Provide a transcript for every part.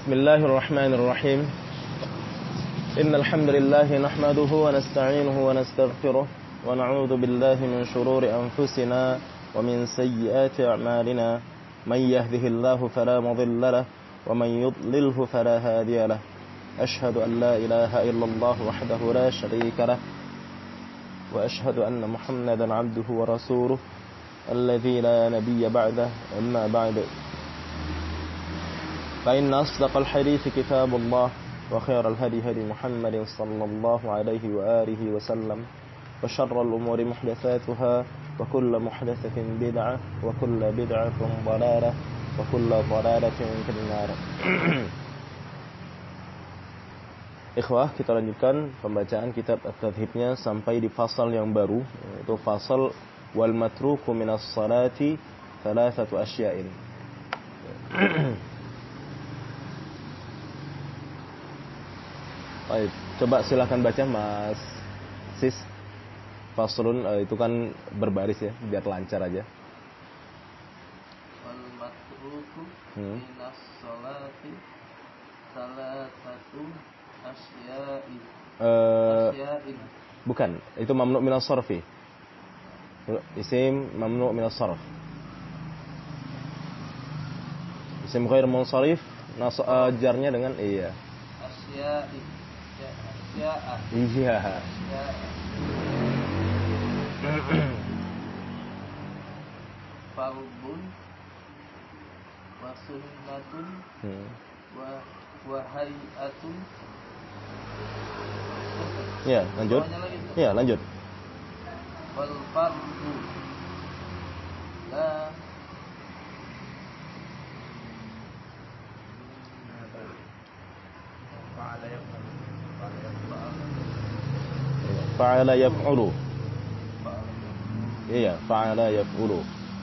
Bismillahirrahmanirrahim. Innal hamdalillah nahmaduhu wa nasta'inuhu wa nastaghfiruh wa na'udzu billahi min shururi anfusina wa min sayyiati a'malina. Man yahdihillahu fala mudilla lahu wa man yudlilhu fala hadiya lahu. Ashhadu an la ilaha illallah wahdahu la sharika lahu wa ashhadu anna Muhammadan 'abduhu wa rasuluh alladzi la nabiyya ba'dahu. Amma ba'du. فإن أصدق الحديث كتاب الله وخير الهدي هدي محمد صلى الله عليه وآله وسلم وشر الأمور محدثاتها وكل محدثة بدعة وكل بدعة ضلالة وكل ضلالة في النار. Ikhwah, kita lanjutkan pembacaan kitab At-Tadhibnya sampai di fasal yang baru, yaitu fasal wal matruku minas salati thalathatu asya'in. Baik, coba silakan baca Mas Sis. Faslun itu kan berbaris ya, biar lancar aja. Wal matruku minas sholati salasatu asya'i. Bukan, itu mamnu minas sarfi. Isim mamnu minas sarf. Isim ghair munsharif jarnya dengan iya. Asya'i. Iya. Fardun wa sunnatun wa hay'atun. Ya, lanjut. Ya, lanjut. Wal fardu la Fa'ala yaf'ulu. Iya, fa'ala yaf'ulu.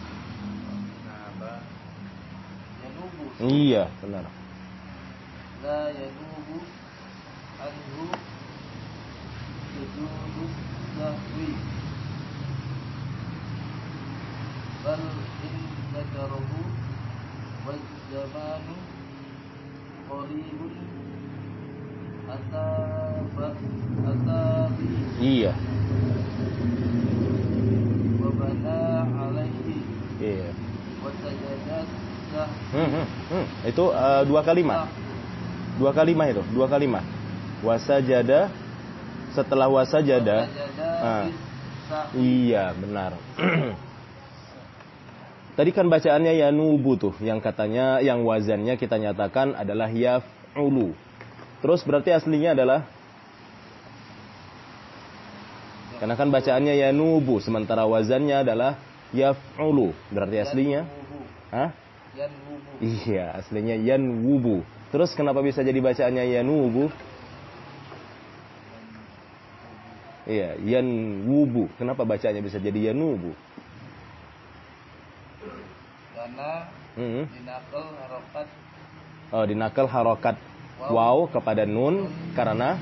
Iya, benar. La yanubu anhu sujudu sahwi bal in dzakarahu wal zamanu qaribun atabi. Iya. Wa bana alaihi. Iya. Wa sajadat. Itu dua kalimat. Dua kalimat. Wasajada, setelah wasajada. Iya, benar. Tadi kan bacaannya yanubu tuh, yang katanya yang wazannya kita nyatakan adalah yaf'ulu. Terus berarti aslinya adalah, karena kan bacaannya yanubu sementara wazannya adalah yaf'ulu. Berarti aslinya Yanwubu. Iya, aslinya yanwubu. Terus kenapa bisa jadi bacaannya yanubu? Iya, yanwubu. Kenapa bacaannya bisa jadi yanubu? Karena dinakal harokat. Oh, dinakal harokat waw kepada nun karena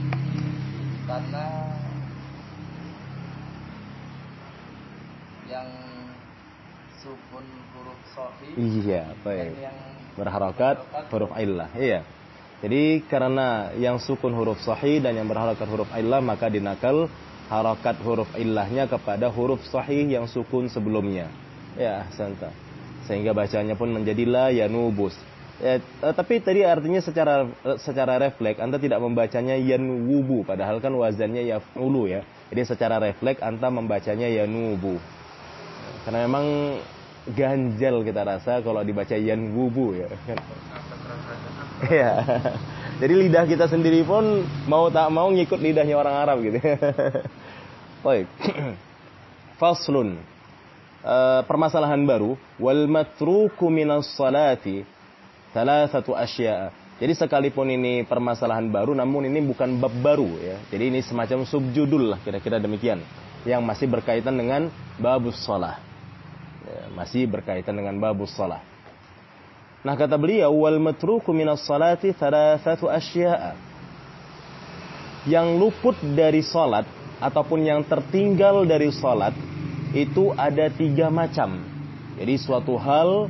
yang sukun huruf sahih. Iya, baik. Berharokat huruf illah. Iya. Jadi karena yang sukun huruf sahih dan yang berharokat huruf illah, maka dinakal harokat huruf illahnya kepada huruf sahih yang sukun sebelumnya. Ya, santa. Sehingga bacanya pun menjadi la yanubus. Ya, tapi tadi artinya secara refleks Anda tidak membacanya yanwubu, padahal kan wazannya yaf'ulu ya. Jadi secara refleks Anda membacanya yanubu. Karena memang ganjal kita rasa kalau dibaca yanwubu ya. Iya. Jadi lidah kita sendiri pun mau tak mau ngikut lidahnya orang Arab gitu. Baik. Faslun. Permasalahan baru, wal matruku minas salati thalathatu asya'a. Jadi sekalipun ini permasalahan baru, namun ini bukan bab baru ya. Jadi ini semacam subjudul lah, kira-kira demikian, yang masih berkaitan dengan babus shalah. Ya, masih berkaitan dengan babus shalah. Nah, kata beliau, wal matruku minas salati thalathatu asya'a. Yang luput dari salat ataupun yang tertinggal dari salat itu ada 3 macam. Jadi suatu hal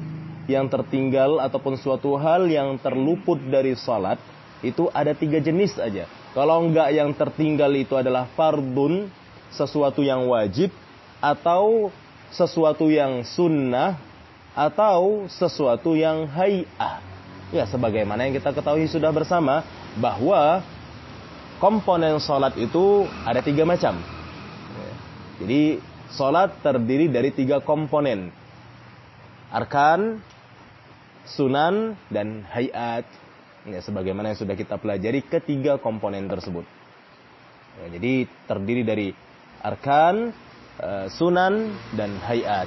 yang tertinggal ataupun suatu hal yang terluput dari salat itu ada 3 jenis aja. Kalau enggak yang tertinggal itu adalah fardun, sesuatu yang wajib, atau sesuatu yang sunnah, atau sesuatu yang hay'ah. Ya, sebagaimana yang kita ketahui sudah bersama bahwa komponen salat itu ada 3 macam. Jadi salat terdiri dari 3 komponen. Arkan, sunan, dan hay'at. Ya, sebagaimana yang sudah kita pelajari ketiga komponen tersebut. Ya, jadi terdiri dari arkan, sunan, dan hay'at.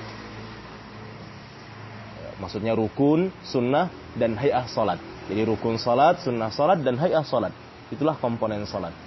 Ya, maksudnya rukun, sunnah, dan hay'ah salat. Jadi rukun salat, sunnah salat, dan hay'ah salat. Itulah komponen salat.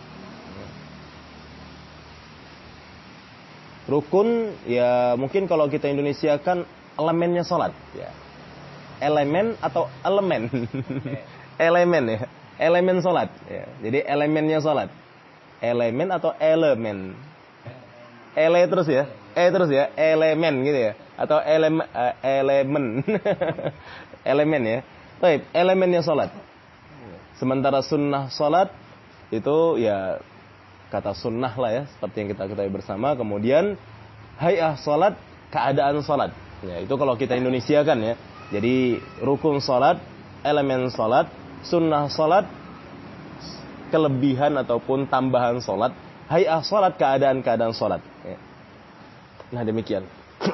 Rukun, ya mungkin kalau kita Indonesia kan elemennya salat. Ya. Elemen atau elemen? Elemen ya, elemen salat. Ya. Jadi elemennya salat. Elemen atau elemen? Terus ya, terus ya, elemen gitu ya, atau elemen, elemen ya. Baik, elemennya salat. Sementara sunnah salat itu ya kata sunnah lah ya, seperti yang kita ketahui bersama. Kemudian hay'ah salat, keadaan salat. Ya, itu kalau kita Indonesia kan ya. Jadi rukun salat, elemen salat, sunnah salat, kelebihan ataupun tambahan salat, hay'ah salat, keadaan-keadaan salat. Ya. Nah demikian.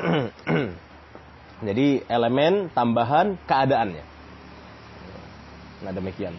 Jadi elemen, tambahan, keadaannya. Nah demikian.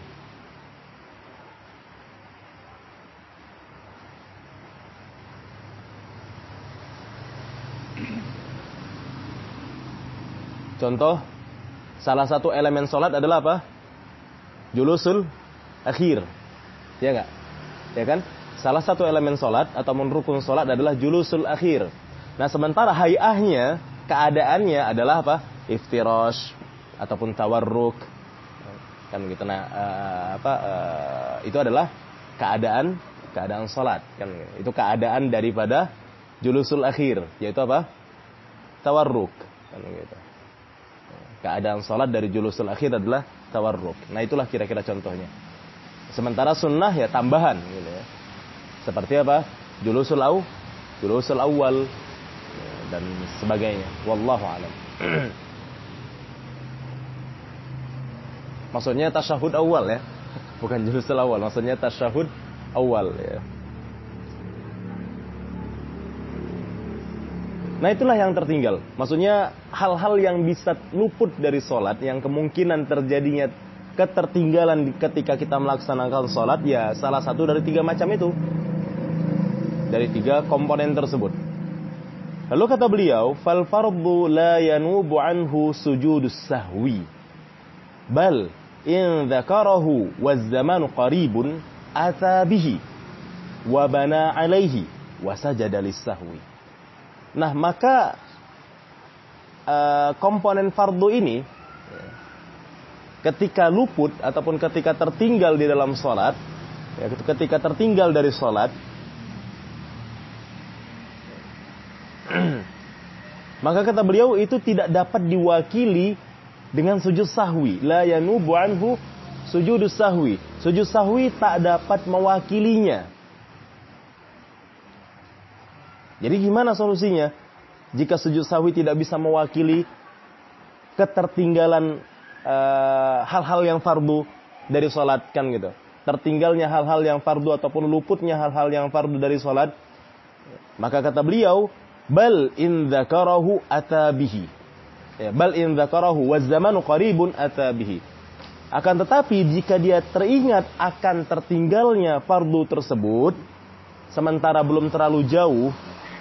Contoh, salah satu elemen sholat adalah apa? Julusul akhir. Ya enggak? Ya kan? Salah satu elemen sholat atau rukun sholat adalah julusul akhir. Nah sementara hay'ahnya, keadaannya adalah apa? Iftirash ataupun tawarruk. Kan gitu. Nah, itu adalah keadaan sholat. Kan itu keadaan daripada julusul akhir, yaitu apa? Tawarruk. Kan gitu. Keadaan sholat dari julusul akhir adalah tawarruk. Nah itulah kira-kira contohnya. Sementara sunnah ya tambahan gitu ya. Seperti apa? Julusul awal dan sebagainya. Wallahu a'lam. Maksudnya tasyahud awal ya. Bukan julusul awal, maksudnya tasyahud awal ya. Nah itulah yang tertinggal. Maksudnya hal-hal yang bisa luput dari sholat, yang kemungkinan terjadinya ketertinggalan ketika kita melaksanakan sholat, ya salah satu dari 3 macam itu. Dari 3 komponen tersebut. Lalu kata beliau, fal fardu la yanubu anhu sujudus sahwi. Bal in dzakarahu waz zamanu qaribun ata bihi wa bana alaihi wa sajada lis sahwi. Nah maka komponen fardu ini ketika luput ataupun ketika tertinggal di dalam sholat, ya, ketika tertinggal dari sholat, maka kata beliau itu tidak dapat diwakili dengan sujud sahwi. La yanubu anhu sujudus sahwi. Sujud sahwi tak dapat mewakilinya. Jadi gimana solusinya? Jika sujud sahwi tidak bisa mewakili ketertinggalan hal-hal yang fardu dari sholat kan gitu. Tertinggalnya hal-hal yang fardu ataupun luputnya hal-hal yang fardu dari sholat. Maka kata beliau, bal in dzakarahu atabihi. Ya, bal in dzakarahu waz zamanu qaribun atabihi. Akan tetapi jika dia teringat akan tertinggalnya fardu tersebut, sementara belum terlalu jauh,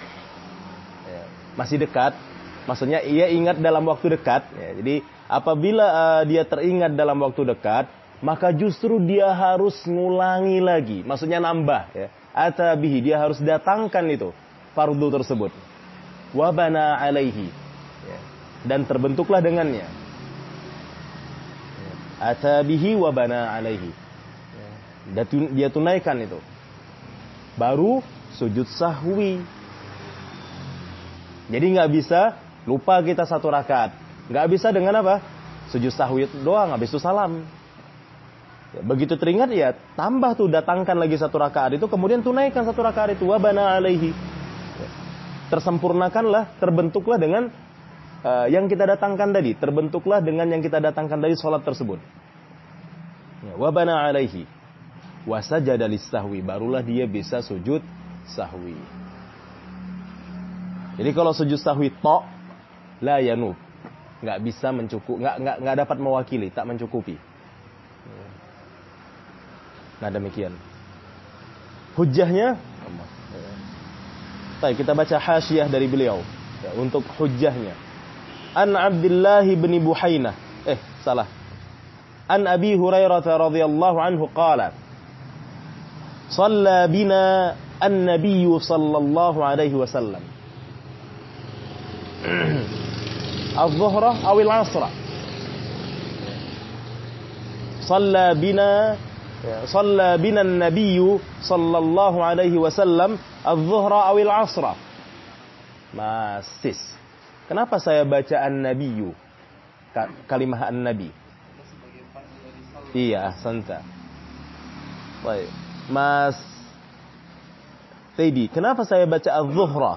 masih dekat, maksudnya ia ingat dalam waktu dekat. Ya, jadi apabila dia teringat dalam waktu dekat, maka justru dia harus ngulangi lagi, maksudnya nambah. Ya. Atabihi, dia harus datangkan itu fardu tersebut. Wabana alaihi, ya. Dan terbentuklah dengannya. Atabihi wabana alaihi. Ya. Dia tunaikan itu. Baru sujud sahwi. Jadi nggak bisa lupa kita 1 rakaat, Nggak bisa dengan apa? Sujud sahwi doang, habis itu salam. Ya, begitu teringat ya tambah tuh, datangkan lagi 1 rakaat itu, kemudian tunaikan 1 rakaat itu, wabana alaihi. Ya. Tersempurnakanlah, terbentuklah dengan yang kita datangkan tadi, terbentuklah dengan yang kita datangkan dari sholat tersebut. Ya, wabana alaihi, wasajada lis-sahwi, barulah dia bisa sujud sahwi. Jadi kalau sujud sahwi la yanub, nggak bisa mencukup, nggak dapat mewakili, tak mencukupi. Nah demikian hujjahnya. Baik, kita baca hasyiyah dari beliau ya, untuk hujjahnya. An Abdullah bin Buhainah, salah. An Abi Hurairah radhiyallahu anhu qala, shalla bina an-nabiy sallallahu alaihi wasallam az-zuhra aw al-'asra. Shalla bina an-nabiy sallallahu alaihi wasallam az-zuhra aw al-'asra. Masis. Kenapa saya baca an-nabiyyu? Kalimah an-nabi. Iya, santa. Baik. Mas Teddy, kenapa saya baca az-zuhra?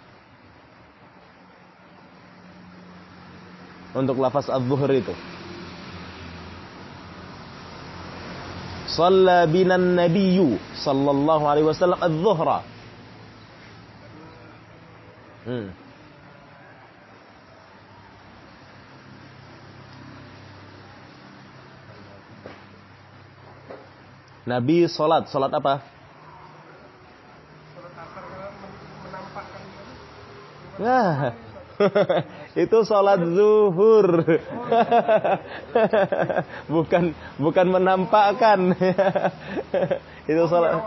Untuk lafaz az-zuhr itu. Shalla binan nabiyyu sallallahu alaihi wasallam az-zuhra. Nabi salat apa? Nah, itu salat zuhur. bukan menampakkan. Itu salat.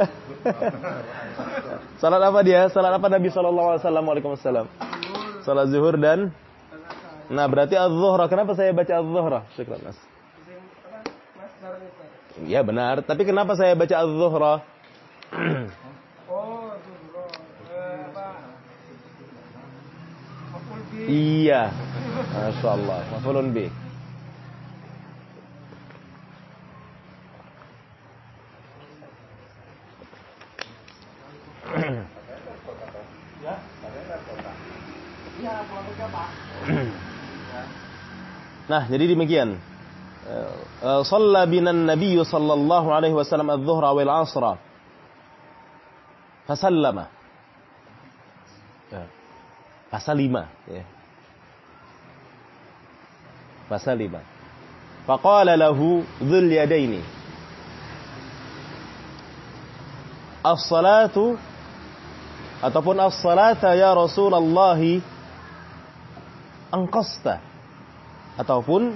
Salat apa dia? Salat apa Nabi sallallahu alaihi wasallam? Waalaikumsalam. Salat zuhur dan berarti az-zuhra. Kenapa saya baca az-zuhra? Syukran, Mas. Ya benar, tapi kenapa saya baca az-zuhra? Iya. Masyaallah, maf'ulun bih. Nah, jadi demikian. Shalla binan nabiyyu sallallahu alaihi wasallam adh-dhuhra wal 'ashra. Fasallama. Fasalima, ya. Fasalima. Faqala lahu dhul yadaini, as-salatu ataupun as-salata ya Rasulullah anqasta, ataupun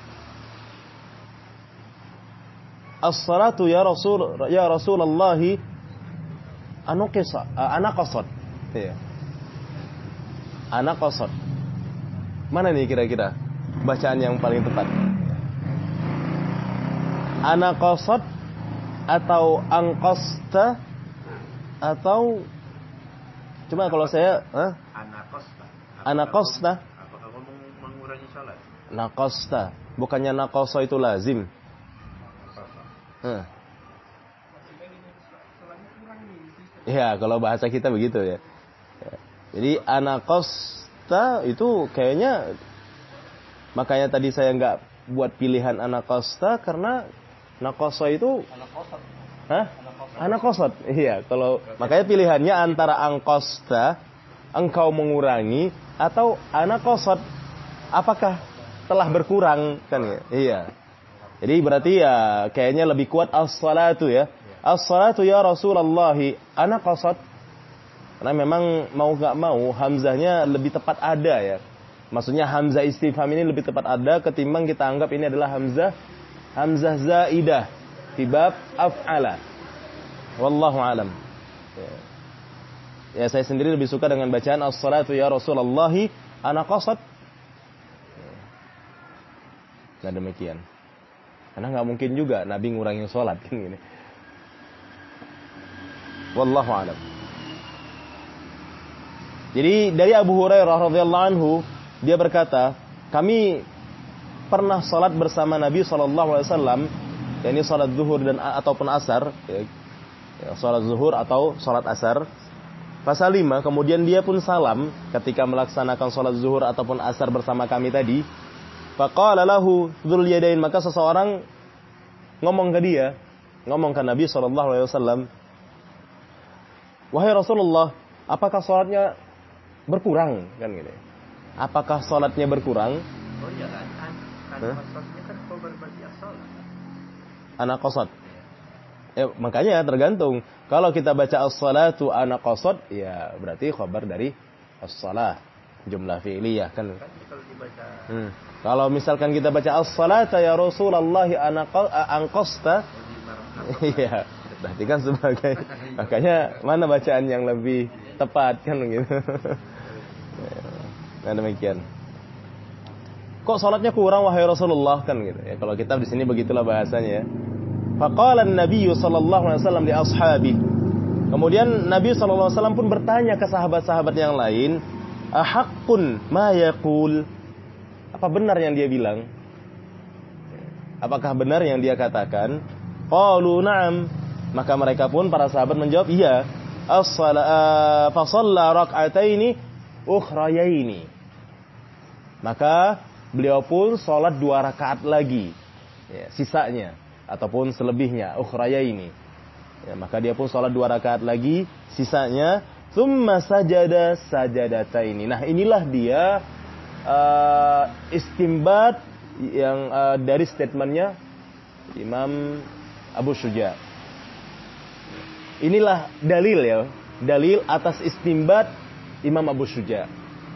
as-salatu ya Rasulullah anaqasat. Ya. Anaqasat. Mana nih kira-kira bacaan yang paling tepat? Anaqasat atau anqasta atau cuma kalau saya anaqasta. Apakah mengurangi salat? Naqasta. Bukannya naqasa itu lazim. Ya, kalau bahasa kita begitu ya. Jadi anaqasta itu kayaknya, makanya tadi saya nggak buat pilihan anaqasta karena naqasa itu anaqasat. Iya, kalau makanya pilihannya antara anqasta, engkau mengurangi, atau anaqasat, apakah telah berkurang kan ya? Iya. Jadi berarti ya kayaknya lebih kuat as-salatu ya. As-salatu ya Rasulullah anaqasat. Karena memang mau gak mau hamzahnya lebih tepat ada ya. Maksudnya hamzah istifham ini lebih tepat ada ketimbang kita anggap ini adalah hamzah zaidah fi bab af'ala. Wallahu alam. Ya, saya sendiri lebih suka dengan bacaan as-salatu ya Rasulullah anaqasat. Nah demikian. Karena nggak mungkin juga Nabi ngurangin sholat kan gini. Wallahu alam. Jadi dari Abu Hurairah radhiyallahu anhu dia berkata, kami pernah salat bersama Nabi SAW, yakni salat zuhur dan ataupun asar, salat zuhur atau salat asar. Fasalima, kemudian dia pun salam ketika melaksanakan salat zuhur ataupun asar bersama kami tadi. Faqala lahu dzul yadain, maka seseorang ngomong ke Nabi SAW, wahai Rasulullah, apakah salatnya berkurang? Kan gitu. Apakah salatnya berkurang? Oh iya kan, anak qasatnya kan khobar berarti as-salat. Anak qasat. Makanya tergantung. Kalau kita baca as-salatu anak qasat, ya berarti khobar dari as-salah, jumlah fi'liyah kan. Kalau dibaca Kalau misalkan kita baca as-salata ya Rasulullah anqasta, iya, berarti kan sebagai, makanya mana bacaan yang lebih tepat kan gitu. Nah demikian. Kok salatnya kurang wahai Rasulullah kan gitu. Ya kalau kita di sini begitulah bahasanya ya. Faqala an-nabiy sallallahu alaihi wasallam li ashabi. Kemudian Nabi sallallahu alaihi wasallam pun bertanya ke sahabat-sahabat yang lain, ahaqqun ma yaqul? Apa benar yang dia bilang? Apakah benar yang dia katakan? Qalu na'am. Maka mereka pun para sahabat menjawab, iya. Fa shalla rak'ataini ukhrayaini. Maka beliau pun salat 2 rakaat lagi, ya, sisanya ataupun selebihnya, ukhrayaini. Ya, maka dia pun salat 2 rakaat lagi, sisanya. Tsumma sajada sajadataini. Nah, inilah dia istimbat yang dari statementnya Imam Abu Syuja. Inilah dalil ya, dalil atas istimbat Imam Abu Syuja.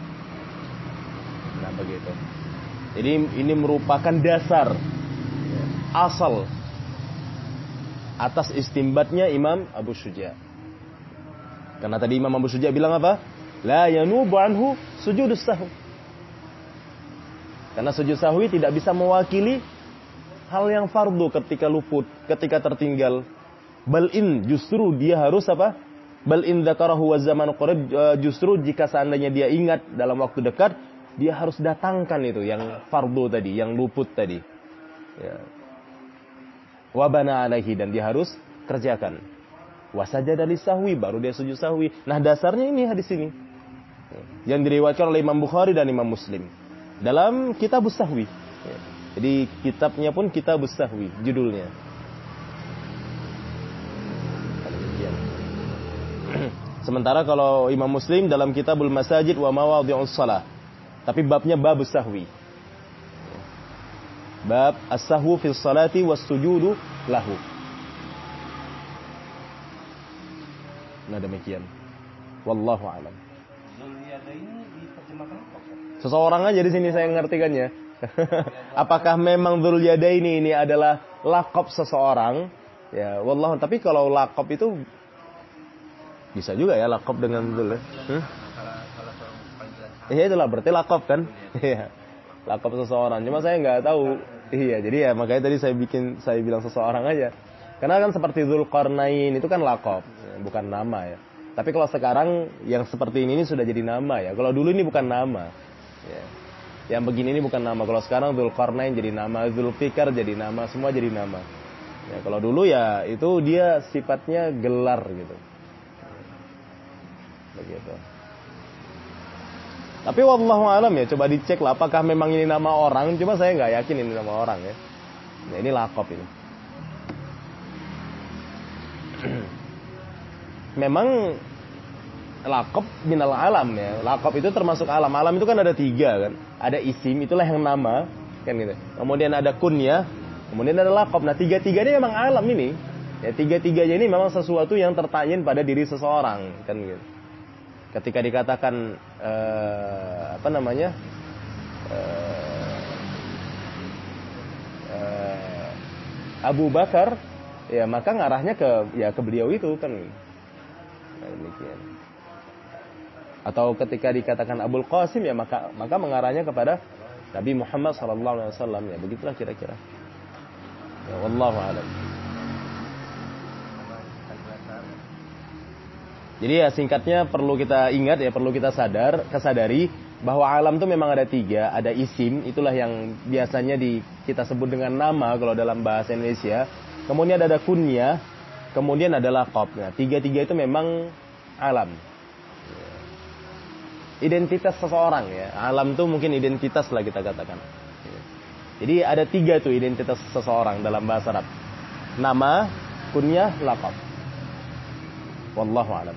Nah, begitu. Jadi ini merupakan dasar, asal atas istimbatnya Imam Abu Syuja. Karena tadi Imam Abu Syuja bilang apa? La yanubu anhu sujudus sahwi. Karena sujud sahwi tidak bisa mewakili hal yang fardu ketika luput, ketika tertinggal. Bal'in, justru dia harus apa? Bal'in dzakarahu wa zaman qarib, justru jika seandainya dia ingat dalam waktu dekat, dia harus datangkan itu yang fardu tadi, yang luput tadi. Ya. Wa bana alaihi, dan dia harus kerjakan. Wa sajada lisahwi, baru dia sujud sahwi. Nah, dasarnya ini hadis ini. Yang diriwayatkan oleh Imam Bukhari dan Imam Muslim dalam Kitabus Sahwi. Jadi kitabnya pun Kitabus Sahwi judulnya. Sementara kalau Imam Muslim dalam Kitabul Masajid wa Mawadhi'us Shalah. Tapi babnya Babus Sahwi. Bab as-sahwu fis salati was sujudu lahu. Nah demikian. Wallahu a'lam. Seseorang aja di sini saya ngertikannya. Apakah memang Dzul Yadaini ini adalah laqab seseorang? Ya, wallahu. Tapi kalau laqab itu bisa juga ya laqab dengan Dzul. Iya itulah berarti laqab kan? Iya. Laqab seseorang. Cuma saya nggak tahu. Iya, jadi ya makanya tadi saya bilang seseorang aja. Karena kan seperti Dzulqarnain itu kan laqab, bukan nama ya. Tapi kalau sekarang yang seperti ini sudah jadi nama ya. Kalau dulu ini bukan nama. Ya. Yang begini ini bukan nama. Kalau sekarang Dzulqarnain jadi nama, Dzulfikar jadi nama, semua jadi nama. Ya, kalau dulu ya itu dia sifatnya gelar gitu. Begitu. Tapi wallahu alam ya, coba dicek lah apakah memang ini nama orang. Cuma saya nggak yakin ini nama orang ya. Nah, ini laqab ini. Memang laqab minal alam ya. Laqab itu termasuk alam. Alam itu kan ada 3 kan. Ada isim, itulah yang nama kan gitu. Kemudian ada kunyah, kemudian ada laqab. Nah, 3-3 ini memang alam ini. Ya, 3-3-nya ini memang sesuatu yang tertayin pada diri seseorang kan gitu. Ketika dikatakan Abu Bakar, ya maka ngarahnya ke beliau itu kan. Nah, demikian. Atau ketika dikatakan Abul Qasim, ya maka mengarahnya kepada Nabi Muhammad SAW. Ya begitulah kira-kira. Ya wallahu a'lam. Jadi ya singkatnya perlu kita ingat ya, perlu kita kesadari bahwa alam itu memang ada 3, ada isim, itulah yang biasanya kita sebut dengan nama kalau dalam bahasa Indonesia. Kemudian ada kunyah, kemudian ada laqab. Nah, 3 itu memang alam. Identitas seseorang ya. Alam itu mungkin identitas lah kita katakan. Jadi ada 3 tuh identitas seseorang dalam bahasa Arab. Nama, kunyah, laqab. Wallahu a'lam.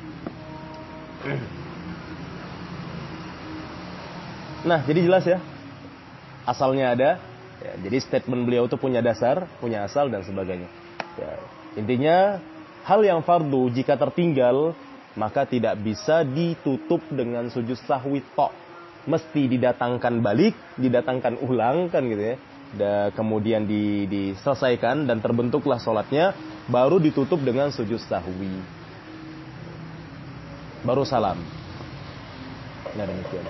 Nah, jadi jelas ya. Asalnya ada. Ya, jadi statement beliau itu punya dasar, punya asal dan sebagainya. Ya, intinya hal yang fardu jika tertinggal maka tidak bisa ditutup dengan sujud sahwi tok. Mesti didatangkan balik, didatangkan ulang kan gitu ya. Kemudian diselesaikan dan terbentuklah sholatnya, baru ditutup dengan sujud sahwi. Baru salam. Nah, demikian.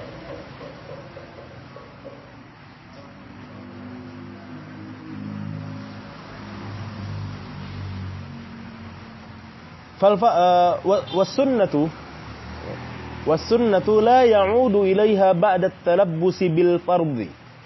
والسنة لا يعود إليها بعد التلبس بالفرض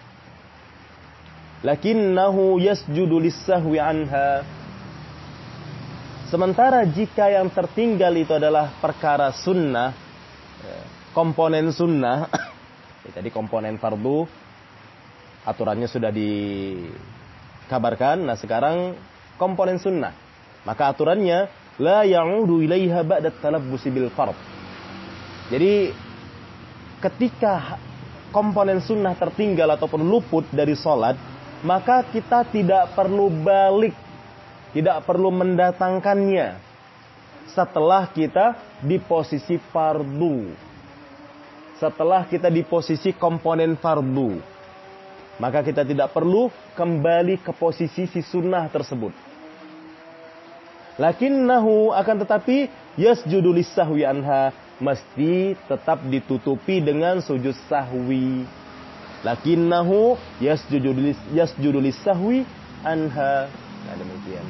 لكنه يسجد للسهو عنها. Sementara jika yang tertinggal itu adalah perkara sunnah, komponen sunnah, tadi komponen fardu aturannya sudah dikabarkan. Nah sekarang komponen sunnah, maka aturannya la ya'udu ilaiha ba'da talabbusi bil fard. Jadi ketika komponen sunnah tertinggal ataupun luput dari sholat, maka kita tidak perlu balik, tidak perlu mendatangkannya setelah kita di posisi fardu. Setelah kita di posisi komponen fardu, maka kita tidak perlu kembali ke posisi si sunnah tersebut. Lakinnahu, akan tetapi yasjudu lis-sahwi anha, mesti tetap ditutupi dengan sujud sahwi. Lakinnahu yasjudu lis-sahwi anha. Nah, demikian.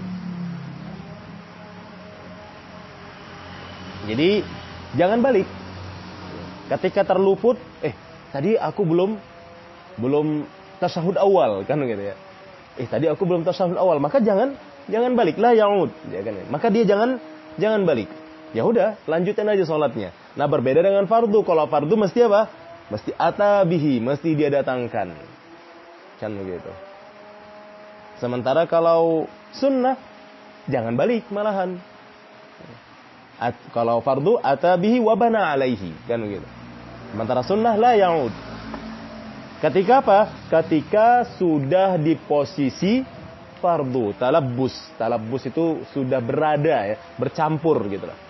Jadi jangan balik. Ketika terluput, tadi aku belum tasyahud awal kan gitu ya. Tadi aku belum tasyahud awal, maka jangan balik, la ya'ud, ya kan? Maka dia jangan balik. Ya udah, lanjutin aja sholatnya. Nah, berbeda dengan fardu. Kalau fardu mesti apa? Mesti atabihi, mesti dia datangkan. Kan begitu. Sementara kalau sunnah jangan balik malahan. Kalau fardu atabihi wa bana alaihi, kan begitu. Sementara sunnah la ya'ud. Ketika apa? Ketika sudah di posisi fardu, talabbus itu sudah berada ya, bercampur gitu lah.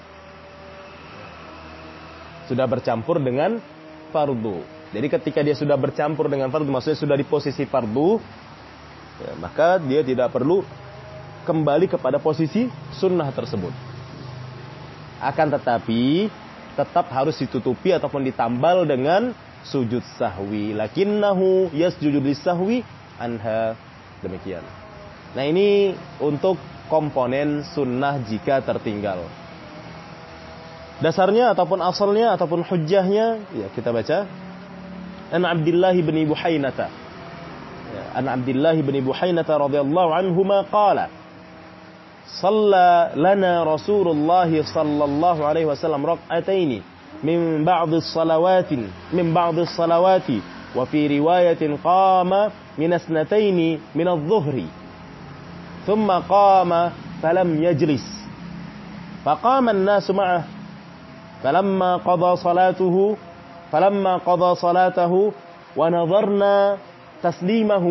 Sudah bercampur dengan fardu. Jadi ketika dia sudah bercampur dengan fardu, maksudnya sudah di posisi fardu, ya, maka dia tidak perlu kembali kepada posisi sunnah tersebut. Akan tetapi tetap harus ditutupi ataupun ditambal dengan sujud sahwi. Lakinnahu yasjudu lis-sahwi anha. Demikian. Nah, ini untuk komponen sunnah jika tertinggal. Dasarnya ataupun asalnya ataupun hujjahnya, ya kita baca. An Abdullah bin Buhainata. An Abdullah bin Buhainata radhiyallahu anhuma qala: Shalla lana Rasulullah sallallahu alaihi wasallam rak'ataini min ba'd as-salawati wa fi riwayatin qama min asnataini min adh-dhuhri. ثم قام فلم يجلس فقام الناس معه فلما قضى صلاته ونظرنا تسليمه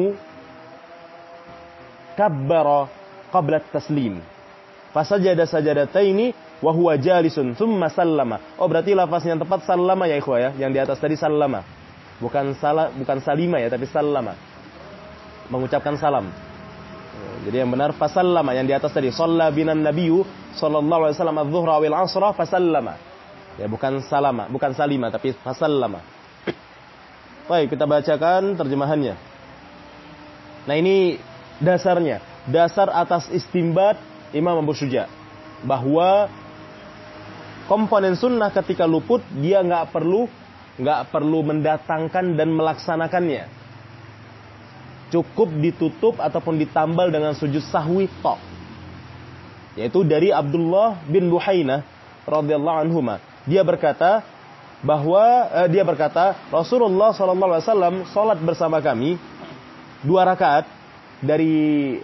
كبر قبل التسليم فسجد سجدتين وهو جالس ثم سلم. Berarti lafaznya yang tepat sallama ya ikhwah ya, yang di atas tadi sallama. Bukan salima ya, tapi sallama. Mengucapkan salam. Jadi yang benar fasallama, yang di atas tadi shalla binan nabiyyu sallallahu alaihi wasallam adz-dzuhra wal 'ashra fasallama. Ya, bukan salama, bukan salima tapi fasallama. Baik, kita bacakan terjemahannya. Nah, ini dasarnya, dasar atas istimbat Imam Abu Syuja, bahwa komponen sunnah ketika luput dia nggak perlu nggak perlu mendatangkan dan melaksanakannya. Cukup ditutup ataupun ditambal dengan sujud sahwi tok. Yaitu dari Abdullah bin Buhainah radhiyallahu anhuma. Dia berkata Rasulullah SAW salat bersama kami 2 rakaat dari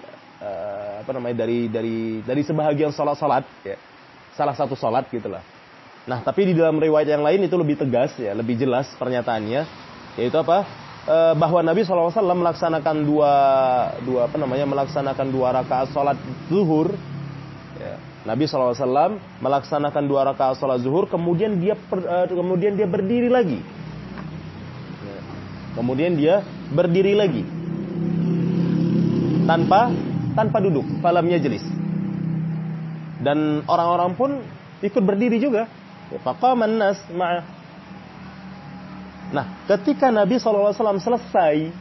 dari sebahagian salat ya. Salah satu salat gitulah. Nah, tapi di dalam riwayat yang lain itu lebih tegas ya, lebih jelas pernyataannya, yaitu apa? Bahwa Nabi SAW melaksanakan melaksanakan 2 rakaat salat zuhur. Ya. Nabi SAW melaksanakan 2 rakaat salat zuhur, kemudian dia berdiri lagi. Ya. Kemudian dia berdiri lagi. Tanpa duduk, falam yajlis. Dan orang-orang pun ikut berdiri juga. Faqaman nas ma'ah. Nah, ketika Nabi SAW selesai,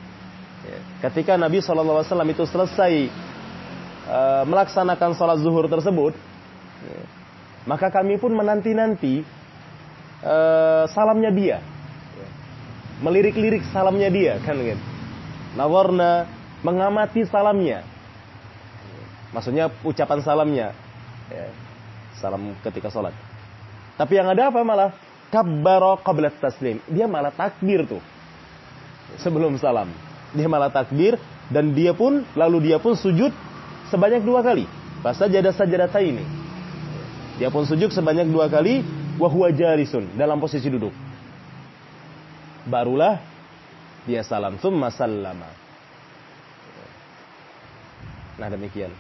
itu selesai melaksanakan salat zuhur tersebut, maka kami pun menanti-nanti salamnya dia, melirik-lirik salamnya dia, kan gitu. Nawarna, mengamati salamnya, maksudnya ucapan salamnya, salam ketika salat. Tapi yang ada apa malah? Kabbara qabla taslim. Dia malah takbir tuh. Sebelum salam. Dia malah takbir dan dia pun sujud sebanyak 2 kali. Fasajada sajadataini. Dia pun sujud sebanyak 2 kali wa huwa jalisun, dalam posisi duduk. Barulah dia salam, tsumma sallama. Nah, demikian.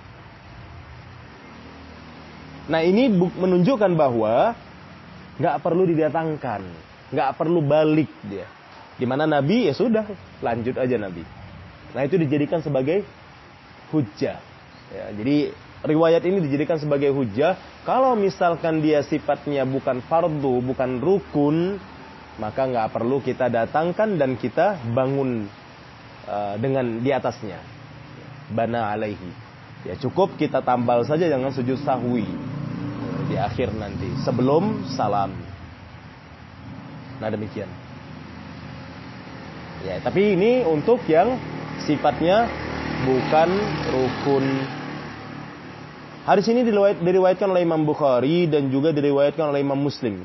Nah, ini menunjukkan bahwa nggak perlu didatangkan, nggak perlu balik dia. Dimana Nabi ya sudah lanjut aja Nabi. Nah, itu dijadikan sebagai hujjah. Ya, jadi riwayat ini dijadikan sebagai hujjah. Kalau misalkan dia sifatnya bukan fardu, bukan rukun, maka nggak perlu kita datangkan dan kita bangun dengan di atasnya. Bana alaihi. Ya cukup kita tambal saja dengan sujud sahwi di akhir nanti sebelum salam. Nah, demikian. Ya, tapi ini untuk yang sifatnya bukan rukun. Hadis ini diriwayatkan oleh Imam Bukhari dan juga diriwayatkan oleh Imam Muslim.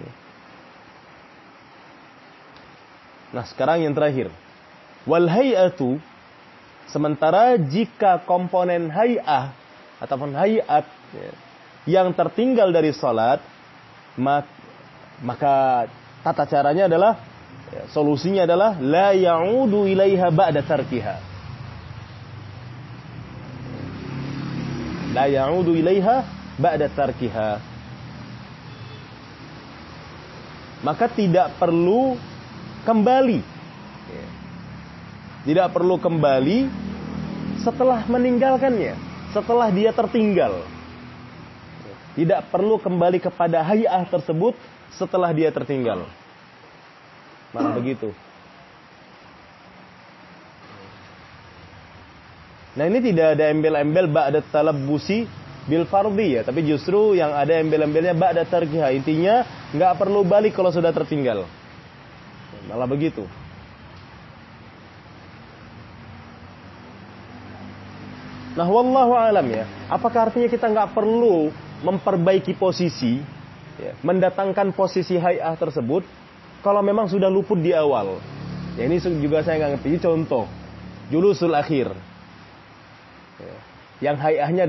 Nah, sekarang yang terakhir. Wal hay'atu, sementara jika komponen hay'ah ataupun hay'at yang tertinggal dari salat, maka tata caranya adalah, solusinya adalah la ya'udu ilaiha ba'da tarkiha. La ya'udu ilaiha ba'da tarkiha. Maka tidak perlu kembali. Tidak perlu kembali setelah meninggalkannya, setelah dia tertinggal. Tidak perlu kembali kepada hay'ah tersebut setelah dia tertinggal. Malah begitu. Nah, ini tidak ada embel-embel ba'da talabbusi bil fardhi ya, tapi justru yang ada embel-embelnya ba'da tarkiha. Intinya nggak perlu balik kalau sudah tertinggal. Malah begitu. Nah, wallahu alam ya. Apakah artinya kita nggak perlu memperbaiki posisi, ya, mendatangkan posisi hay'ah tersebut kalau memang sudah luput di awal? Ya, ini juga saya nggak ngerti. Ini contoh julusul akhir, ya, yang hay'ahnya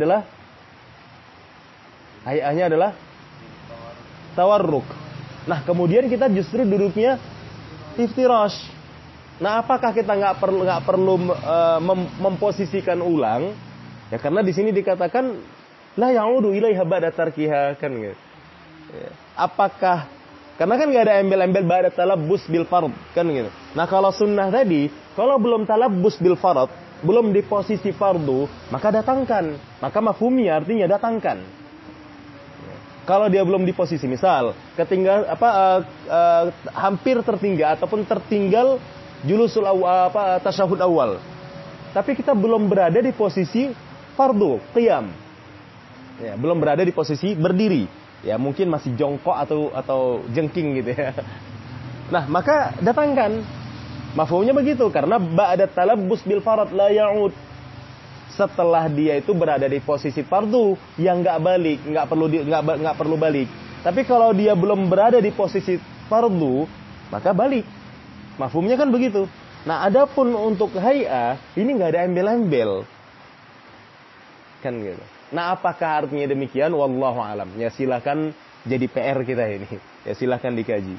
adalah tawarruk. Nah, kemudian kita justru duduknya iftirash. Nah, apakah kita nggak perlu memposisikan ulang? Ya, karena di sini dikatakan la ya'udu ilaiha ba'da tarkiha, kan gitu. Ya. Apakah karena kan nggak ada embel-embel ba'da talabbus bil fard, kan gitu. Nah, kalau sunnah tadi, kalau belum talabbus bil fard, belum di posisi fardu, maka datangkan. Maka mafhumnya artinya datangkan. Ya. Kalau dia belum di posisi, misal ketinggal hampir tertinggal ataupun tertinggal julusul tasyahud awal. Tapi kita belum berada di posisi fardu, qiyam. Ya, belum berada di posisi berdiri. Ya, mungkin masih jongkok atau jengking gitu ya. Nah, maka datangkan. Mafhumnya begitu, karena ba'da talabbus bil farad la ya'ud. Setelah dia itu berada di posisi fardu yang nggak balik, nggak perlu balik. Tapi kalau dia belum berada di posisi fardu, maka balik. Mafhumnya kan begitu. Nah, adapun untuk hay'ah ini nggak ada embel-embel, kan gitu. Nah, apakah artinya demikian? Wallahu alam. Ya silakan jadi PR kita ini. Ya silakan dikaji.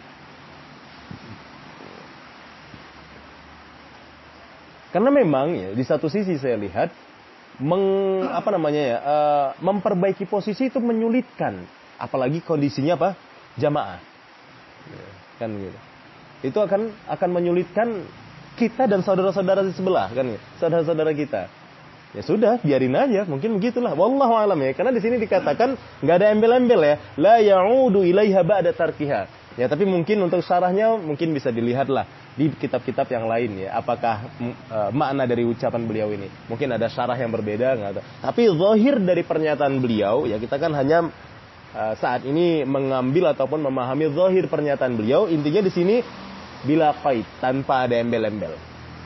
Karena memang ya di satu sisi saya lihat memperbaiki posisi itu menyulitkan, apalagi kondisinya apa? Jamaah. Ya, kan gitu. Itu akan menyulitkan kita dan saudara-saudara di sebelah, kan ya? Saudara-saudara kita. Ya sudah, biarin aja, mungkin begitulah. Wallahu alam ya. Karena di sini dikatakan enggak ada embel-embel ya. La ya'udu ilaiha ba'da tarkiha. Ya, tapi mungkin untuk syarahnya mungkin bisa dilihatlah di kitab-kitab yang lain ya. Apakah makna dari ucapan beliau ini? Mungkin ada syarah yang berbeda, enggak ada. Tapi zahir dari pernyataan beliau ya, kita kan hanya saat ini mengambil ataupun memahami zahir pernyataan beliau. Intinya di sini bila qaid, tanpa ada embel-embel.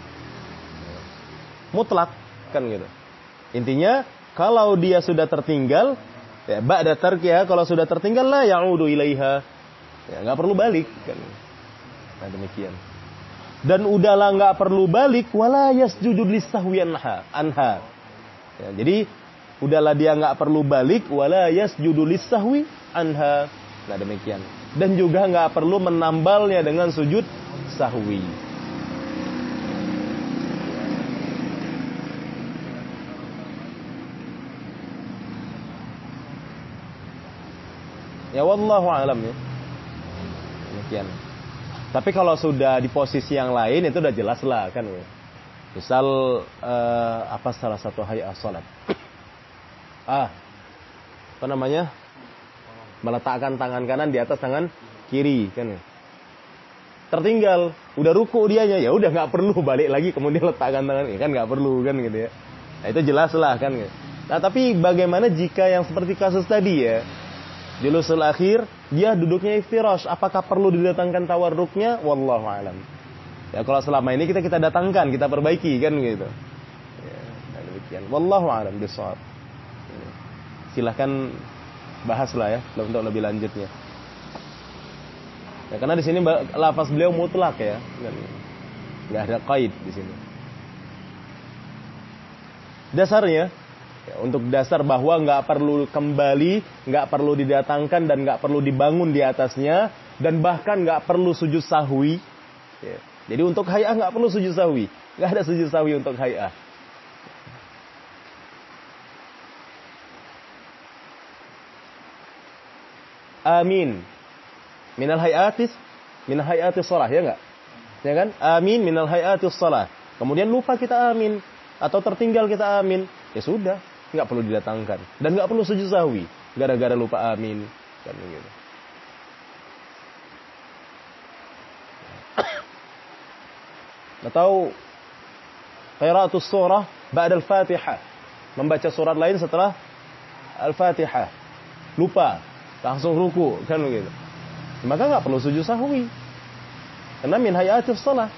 Mutlak kan gitu. Intinya kalau dia sudah tertinggal ya ba'da tarkiha, kalau sudah tertinggal la ya'udu ilaiha. Ya enggak perlu balik kan. Nah, demikian. Dan udahlah enggak perlu balik wala yasjudu lisahwi anha. Ya, jadi udahlah dia enggak perlu balik wala yasjudu lisahwi anha. Nah, demikian. Dan juga enggak perlu menambalnya dengan sujud sahwi. Ya wallahu alam ya. Demikian. Tapi kalau sudah di posisi yang lain itu udah jelas lah kan ya. Misal salah satu hay'ah salat. Apa namanya? Meletakkan tangan kanan di atas tangan kiri kan ya. Tertinggal, udah ruku dianya, ya udah nggak perlu balik lagi kemudian letakkan tangan, ya kan nggak perlu kan gitu ya. Nah, itu jelas lah kan gitu. Nah, tapi bagaimana jika yang seperti kasus tadi ya, julusul akhir dia duduknya iftirash, apakah perlu didatangkan tawarruknya? Wallahu alam. Ya kalau selama ini kita datangkan, kita perbaiki kan gitu. Ya, nah demikian. Wallahu alam bishawab. Silahkan bahaslah ya untuk lebih lanjutnya. Ya, karena di sini lafaz beliau mutlak ya, nggak ada qaid di sini. Dasarnya, ya, untuk dasar bahwa nggak perlu kembali, nggak perlu didatangkan dan nggak perlu dibangun di atasnya, dan bahkan nggak perlu sujud sahwi. Ya. Jadi untuk hay'ah nggak perlu sujud sahwi, nggak ada sujud sahwi untuk hay'ah. Amin. Minal hayatis shalah ya enggak? Ya kan? Amin minal hayatis shalah. Kemudian lupa kita amin atau tertinggal kita amin, ya sudah, enggak perlu didatangkan dan enggak perlu sujud sahwi gara-gara lupa amin kan gitu. Atau qiraatus surah ba'da al-Fatihah, membaca surat lain setelah al-Fatihah. Lupa, langsung ruku kan begitu. Maka nggak perlu sujud sahwi. Karena min hayatis shalah.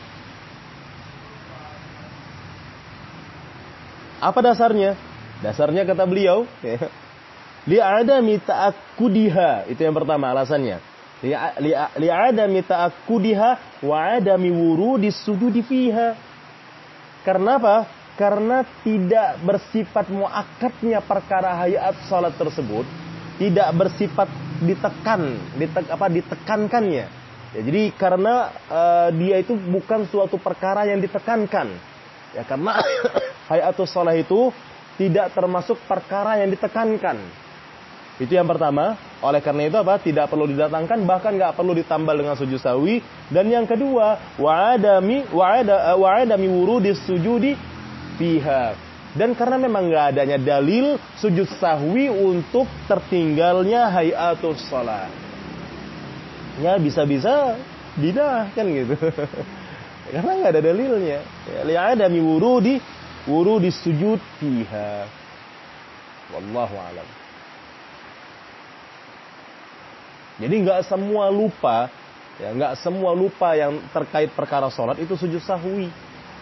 Apa dasarnya? Dasarnya kata beliau, ya, li'adami ta'akkudiha. Itu yang pertama alasannya. Li'adami ta'akkudiha wa 'adami wurudis sujudi fiha. Karena apa? Karena tidak bersifat muakkadnya perkara hayat salat tersebut, tidak bersifat ditekankannya. Ya, jadi karena dia itu bukan suatu perkara yang ditekankan. Ya, karena hayatus shalah itu tidak termasuk perkara yang ditekankan. Itu yang pertama. Oleh karena itu apa? Tidak perlu didatangkan, bahkan nggak perlu ditambal dengan sujud sahwi. Dan yang kedua, wa'adami wurudis sujudi fiha. Dan karena memang nggak adanya dalil sujud sahwi untuk tertinggalnya hayatus shalah. Ya bisa-bisa bidah kan gitu. Karena nggak ada dalilnya. Ya, li'adami wurudi sujud fiha. Wallahu a'lam. Jadi nggak semua lupa Ya, enggak semua lupa yang terkait perkara sholat itu sujud sahwi.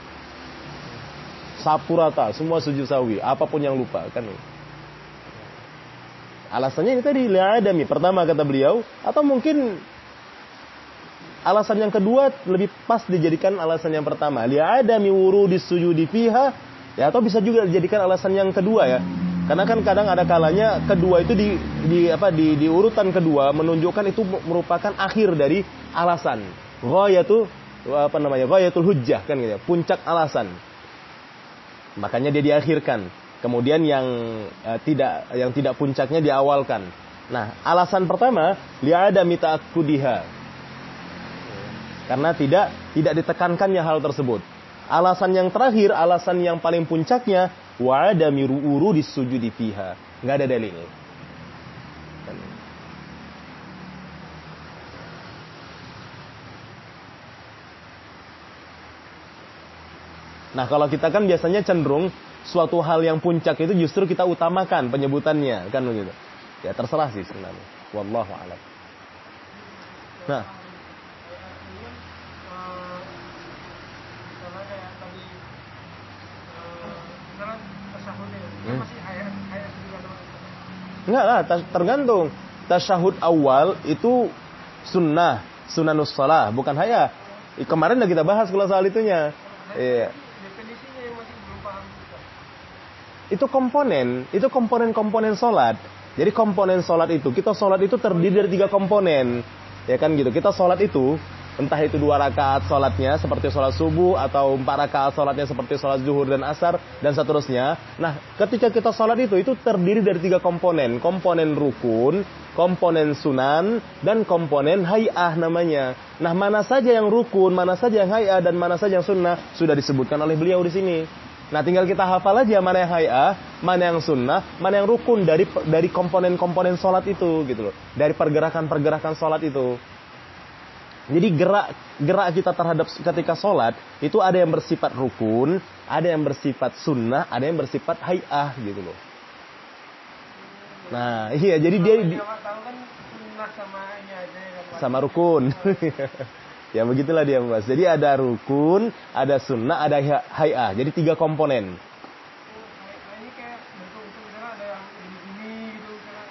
Sapu rata, semua sujud sahwi, apapun yang lupa kan. Alasannya ini tadi li'adami, pertama kata beliau, atau mungkin alasan yang kedua lebih pas dijadikan alasan yang pertama, li'adami wurudis sujudi fiha, ya, atau bisa juga dijadikan alasan yang kedua ya. Karena kan kadang ada kalanya kedua itu di urutan kedua menunjukkan itu merupakan akhir dari alasan. Ghayatul hujjah kan gitu ya, puncak alasan. Makanya dia diakhirkan. Kemudian yang tidak puncaknya diawalkan. Nah, alasan pertama li'adami ta'akkudiha. Karena tidak ditekankannya hal tersebut. Alasan yang terakhir, alasan yang paling puncaknya wa'adami urudis sujudi fiha. Enggak ada dalil. Nah, kalau kita kan biasanya cenderung suatu hal yang puncak itu justru kita utamakan penyebutannya, kan begitu. Ya terserah sih sebenarnya. Wallahu a'lam. Nah, enggak lah, tergantung. Tasyahud awal itu sunnanus shalah, bukan haya. Kemarin udah kita bahas kalau soal itunya. Iya. Definisinya yang masih belum paham. Itu komponen sholat. Jadi komponen sholat itu, kita sholat itu terdiri dari 3 komponen. Ya kan gitu, kita sholat itu, entah itu 2 rakaat sholatnya seperti sholat subuh, atau 4 rakaat sholatnya seperti sholat zuhur dan asar, dan seterusnya. Nah, ketika kita sholat itu terdiri dari 3 komponen. Komponen rukun, komponen sunan, dan komponen hay'ah namanya. Nah, mana saja yang rukun, mana saja yang hay'ah, dan mana saja yang sunnah, sudah disebutkan oleh beliau di sini. Nah, tinggal kita hafal aja mana yang hay'ah, mana yang sunnah, mana yang rukun dari komponen-komponen sholat itu, gitu loh. Dari pergerakan-pergerakan sholat itu. Jadi gerak kita terhadap ketika sholat itu ada yang bersifat rukun, ada yang bersifat sunnah, ada yang bersifat hay'ah, gitu loh. Nah, iya, jadi dia sama rukun. Ya begitulah dia Mas. Jadi ada rukun, ada sunnah, ada hay'ah. Jadi 3 komponen. Ini kayak bentuk-bentuk misalnya ada yang gini-gini gitu,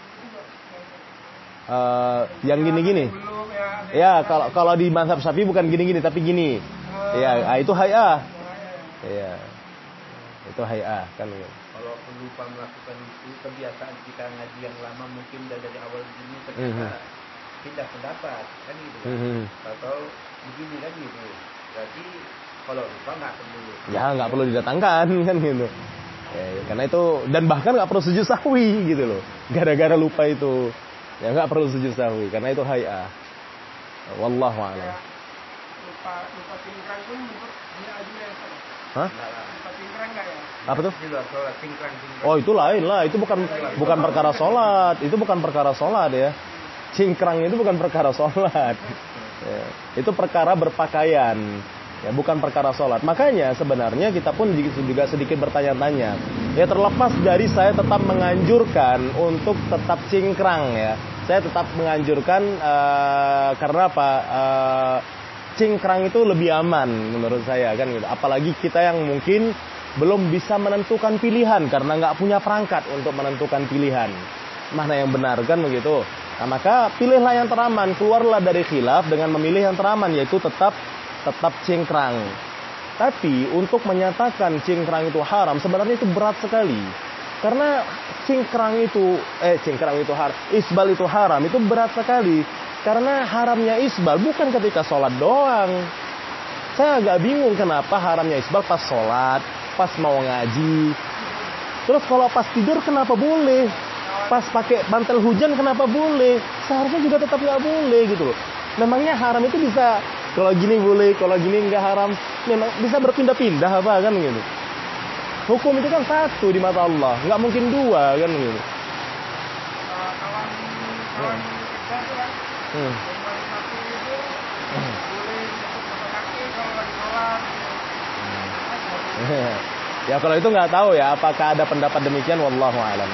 yang gini-gini. Ya, kalau di mazhab Syafi'i bukan gini-gini tapi gini. Ya, itu hay'ah. Iya. Itu hay'ah kan. Kalau lupa melakukan itu, kebiasaan kita ngaji yang lama mungkin dari awal gini ternyata pindah pendapat kan gitu kan. Atau begini kan gitu. Berarti kalau lupa nggak perlu. Ya nggak perlu didatangkan kan gitu. Ya, karena itu, dan bahkan nggak perlu sujud sahwi gitu loh. Gara-gara lupa itu, ya nggak perlu sujud sahwi karena itu hay'ah. Wallahu a'lam. Lupa cingkrang pun bentuk dia aja ya. Hah? Lupa cingkrang nggak ya? Apa tuh? Di luar sholat cingkrang. Oh, itu lain lah. Itu bukan perkara sholat. Itu bukan perkara sholat ya. Cingkrang itu bukan perkara sholat. Ya, itu perkara berpakaian. Ya, bukan perkara sholat. Makanya sebenarnya kita pun juga sedikit bertanya-tanya. Ya, terlepas dari saya tetap menganjurkan untuk tetap cingkrang ya. Saya tetap menganjurkan karena apa? Cingkrang itu lebih aman menurut saya kan gitu. Apalagi kita yang mungkin belum bisa menentukan pilihan karena nggak punya perangkat untuk menentukan pilihan mana yang benar kan begitu. Nah, maka pilihlah yang teraman, keluarlah dari khilaf dengan memilih yang teraman, yaitu tetap cingkrang. Tapi untuk menyatakan cingkrang itu haram sebenarnya itu berat sekali. Karena isbal itu haram itu berat sekali. Karena haramnya isbal bukan ketika sholat doang. Saya agak bingung kenapa haramnya isbal pas sholat, pas mau ngaji. Terus kalau pas tidur kenapa boleh? Pas pakai bantal hujan kenapa boleh? Seharusnya juga tetap nggak boleh gitu loh. Memangnya haram itu bisa kalau gini boleh, kalau gini nggak haram. Memang bisa berpindah-pindah apa kan gitu. Hukum itu kan satu di mata Allah, nggak mungkin 2 kan gitu. Kawan kita tuh kan, mati itu boleh pakai kaki kalau lagi sholat. Ya kalau itu nggak tahu ya, apakah ada pendapat demikian, wallahu a'lam.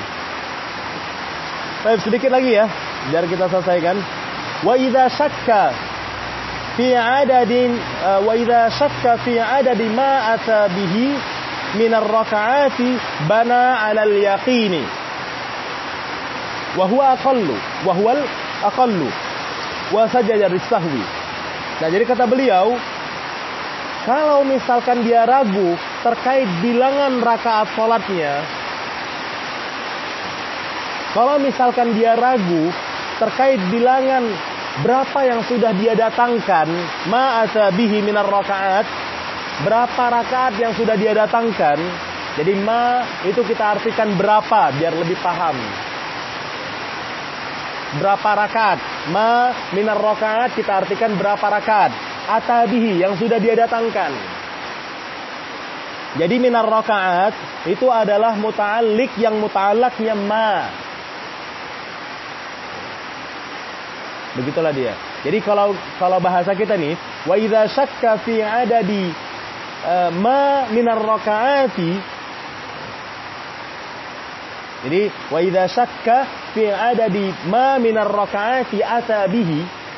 Baik, sedikit lagi ya, biar kita selesaikan. Wa idza syakka fi adadin wa idza syakka fi adadi ma ata bihi min ar-raka'ati bana 'ala al-yaqini wa huwa aqallu wa sajada lis-sahwi. Nah, jadi kata beliau, kalau misalkan dia ragu terkait bilangan rakaat salatnya, kalau misalkan dia ragu terkait bilangan berapa yang sudah dia datangkan, ma'ata bihi minar rakaat, berapa rakaat yang sudah dia datangkan. Jadi ma itu kita artikan berapa biar lebih paham. Berapa rakaat? Ma minar rakaat kita artikan berapa rakaat. Atabihi yang sudah dia datangkan. Jadi minar rakaat itu adalah muta'alliq yang muta'allaqnya ma. Begitulah dia. Jadi kalau bahasa kita nih, wa idza syakka fi adadi ma minar rakaati. Jadi wa idza syakka fi adadi ma minar rakaati ata bihi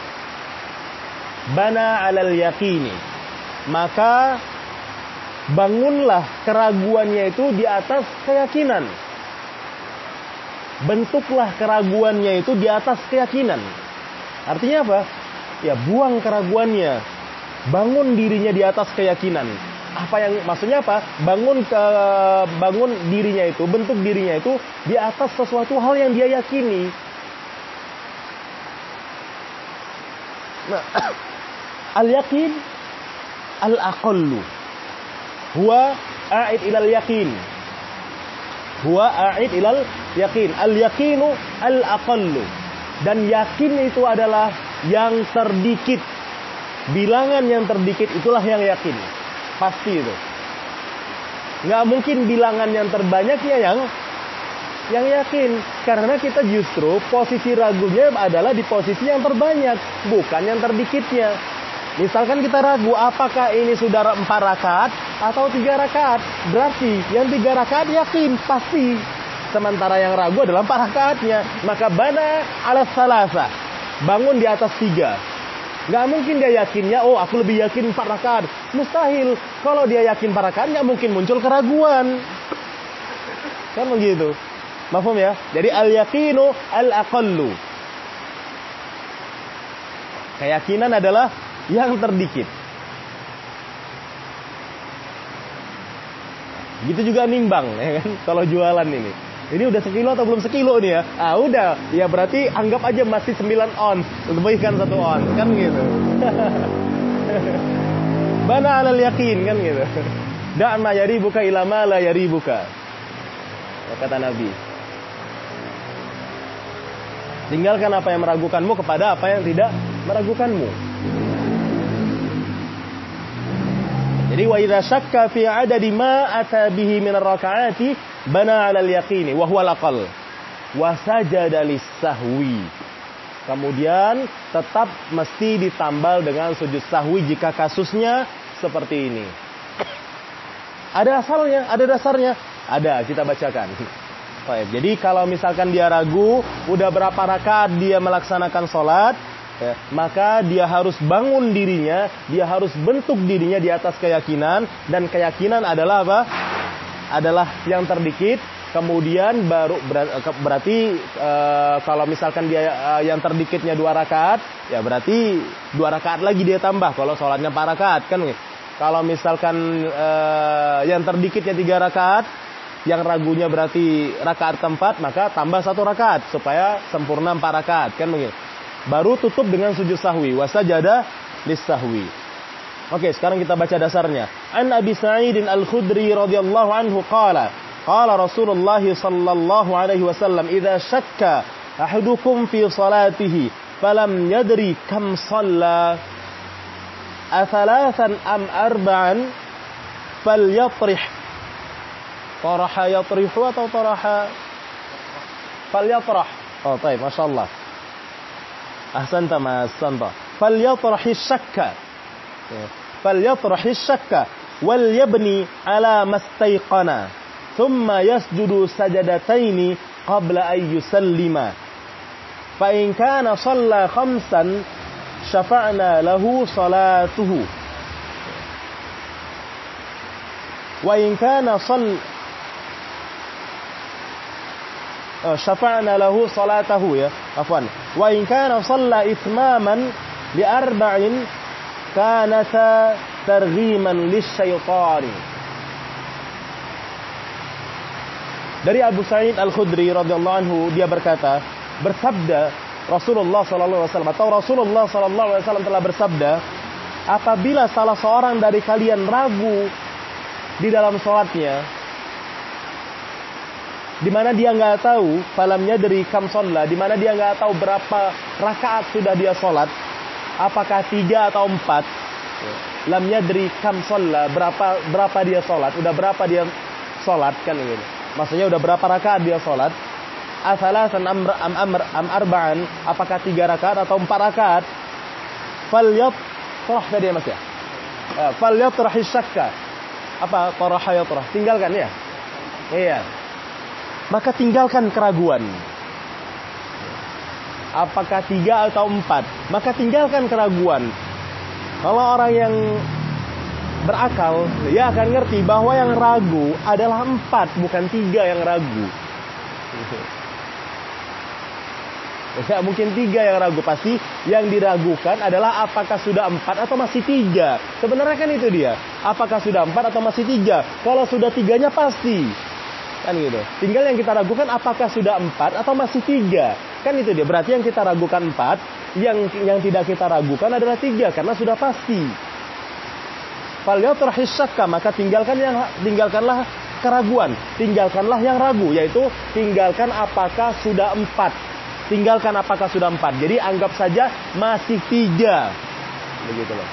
bana 'alal yaqini. Maka bangunlah keraguannya itu di atas keyakinan. Bentuklah keraguannya itu di atas keyakinan. Artinya apa? Ya, buang keraguannya. Bangun dirinya di atas keyakinan. Apa yang maksudnya apa? Bangun dirinya itu, bentuk dirinya itu di atas sesuatu hal yang dia yakini. Nah, al-yaqin al-aqallu huwa a'id ilal yaqin. Huwa a'id ilal yaqin. Al-yaqinu al-aqallu. Dan yakin itu adalah yang terdikit. Bilangan yang terdikit itulah yang yakin. Pasti itu. Nggak mungkin bilangan yang terbanyaknya yang yakin. Karena kita justru posisi ragunya adalah di posisi yang terbanyak, bukan yang terdikitnya. Misalkan kita ragu apakah ini sudah 4 rakaat atau 3 rakaat. Berarti yang 3 rakaat yakin, pasti. Sementara yang ragu adalah 4 rakaatnya. Maka bana 'ala salasa. Bangun di atas 3. Gak mungkin dia yakinnya, oh aku lebih yakin 4 rakaat. Mustahil. Kalau dia yakin 4 rakaat, gak mungkin muncul keraguan. Kan begitu. Mafhum ya? Jadi al-yaqinu al-aqallu. Keyakinan adalah yang terdikit. Gitu juga nimbang, ya kan? Kalau jualan ini. Ini udah sekilo atau belum sekilo nih ya? Ah udah, ya berarti anggap aja masih 9 ons, lebihkan 1 ons, kan gitu. Bana 'alal yaqin, kan gitu. Da'ma yaribuka ila ma la yaribuka. Kata Nabi. Tinggalkan apa yang meragukanmu kepada apa yang tidak meragukanmu. Jadi wa idza syakka fi adadi ma ata bihi min ar-raka'ati bana 'ala al-yaqini wa huwa al-aqall wa sajada lis-sahwi. Kemudian tetap mesti ditambal dengan sujud sahwi jika kasusnya seperti ini. Ada asalnya, ada dasarnya. Ada, kita bacakan. Baik, jadi kalau misalkan dia ragu udah berapa rakaat dia melaksanakan sholat, ya, maka dia harus bangun dirinya, dia harus bentuk dirinya di atas keyakinan. Dan keyakinan adalah apa? Adalah yang terdikit. Kemudian baru berarti kalau misalkan dia yang terdikitnya 2 rakaat, ya berarti 2 rakaat lagi dia tambah. Kalau sholatnya 4 rakaat kan. Kalau misalkan yang terdikitnya 3 rakaat, yang ragunya berarti rakaat keempat, maka tambah 1 rakaat supaya sempurna 4 rakaat kan begitu. Baru tutup dengan sujud sahwi, wasajada lis-sahwi. Oke, sekarang kita baca dasarnya. An Abi Sa'id Al-Khudri radhiyallahu anhu qala Rasulullah sallallahu alaihi wasallam idza syakka ahadukum fi salatihi falam yadri kam shalla athalathan am arba'an falyatrih. Taraha yatrihu atau taraha falyatrah. Oh, baik, masyaallah. Ahsanta ma ahsanta. Falyatrahis syakka. Falyatrahis syakka wal yabni ala mastayqana. Thumma yasjudu sajadataini qabla an yusallima. Fa in kana shalla khamsan syafa'na lahu salatuhu. Wa in kana syafa'na lahu salatahu ya. Afwan. Wa in kana shalla itmaman li arba'in kanata targhiman lisyaitani. Dari Abu Sa'id Al-Khudri radhiyallahu anhu, dia berkata, bersabda Rasulullah sallallahu alaihi wasallam, atau Rasulullah sallallahu alaihi wasallam telah bersabda, apabila salah seorang dari kalian ragu di dalam salatnya, di mana dia enggak tahu falamnya dari kam shalla, di mana dia enggak tahu berapa rakaat sudah dia salat, apakah 3 atau 4, lam yadri kam shalla, berapa dia salat, udah berapa dia salat kan gitu. Maksudnya udah berapa rakaat dia salat? Asalasan am arba'an, apakah 3 rakaat atau 4 rakaat? Falyatrah tadi ya Mas ya. Falyatrah syakka. Apa tarah yatrah? Tinggalkan ya. Iya. Maka tinggalkan keraguan. Apakah 3 atau 4? Maka tinggalkan keraguan. Kalau orang yang berakal, dia akan ngerti bahwa yang ragu adalah 4, bukan 3 yang ragu. Tidak mungkin 3 yang ragu, pasti yang diragukan adalah apakah sudah 4 atau masih 3. Sebenarnya kan itu dia, apakah sudah 4 atau masih 3. Kalau sudah 3-nya pasti, kan gitu. Tinggal yang kita ragukan apakah sudah 4 atau masih 3. Kan itu dia, berarti yang kita ragukan 4, yang tidak kita ragukan adalah 3, karena sudah pasti. Falyatrahis syakka, maka tinggalkanlah keraguan, tinggalkanlah yang ragu, yaitu tinggalkan apakah sudah 4. Tinggalkan apakah sudah 4. Jadi anggap saja masih 3. Begitu loh.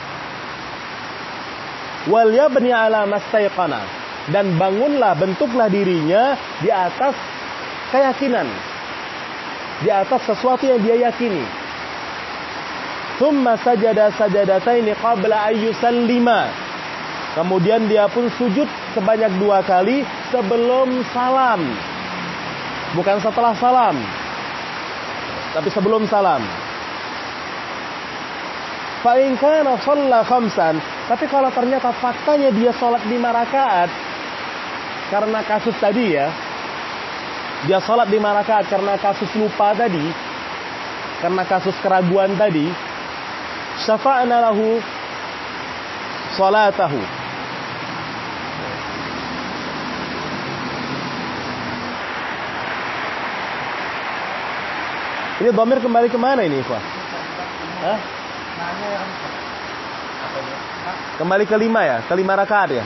Wal yabni ala mastayqana, dan bangunlah, bentuklah dirinya di atas keyakinan, di atas sesuatu yang dia yakini. Thumma sajada sajadataini qabla ayyusallima. Kemudian dia pun sujud sebanyak 2 kali sebelum salam. Bukan setelah salam, tapi sebelum salam. Fa in kana shalla khamsan, tapi kalau ternyata faktanya dia salat 5 rakaat karena kasus tadi ya. Dia salat 5 rakaat karena kasus lupa tadi, karena kasus keraguan tadi. Syafa'na lahu salatahu. Ini dhamir kembali kemana ini, Ikhwan? Hah? Kembali ke 5 ya? Ke 5 rakaat ya?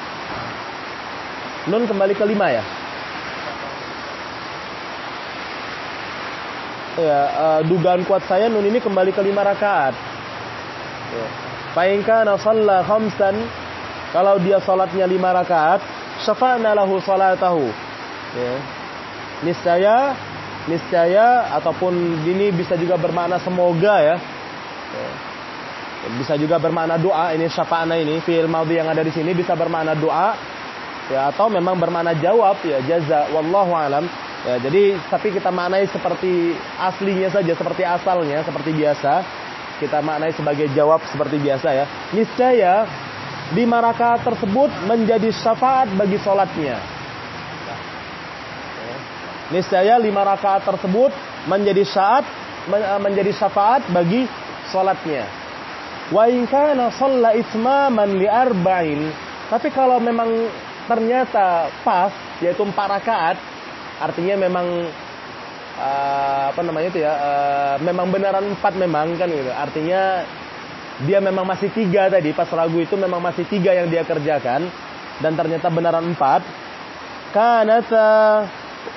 Nun kembali ke 5 ya? Ya, dugaan kuat saya nun ini kembali ke 5 rakaat. Fa in kana shalla khamsan, kalau dia salatnya 5 rakaat, syafa'na lahu salatahu. Ya. Niscaya ataupun ini bisa juga bermakna semoga ya. Bisa juga bermakna doa, ini syafa'na ini fi'il madhi yang ada di sini bisa bermakna doa ya, atau memang bermakna jawab ya, jaza, wallahu alam. Ya, jadi tapi kita maknai seperti aslinya saja, seperti asalnya, seperti biasa. Kita maknai sebagai jawab seperti biasa ya. Niscaya 5 rakaat tersebut menjadi syafaat bagi salatnya. Niscaya 5 rakaat tersebut menjadi syafaat bagi salatnya. Wa in kana shalla itmaman li arba'in, tapi kalau memang ternyata pas, yaitu 4 rakaat, artinya memang memang benaran 4 memang kan gitu. Artinya dia memang masih 3 tadi, pas ragu itu memang masih 3 yang dia kerjakan, dan ternyata benaran 4. Kanata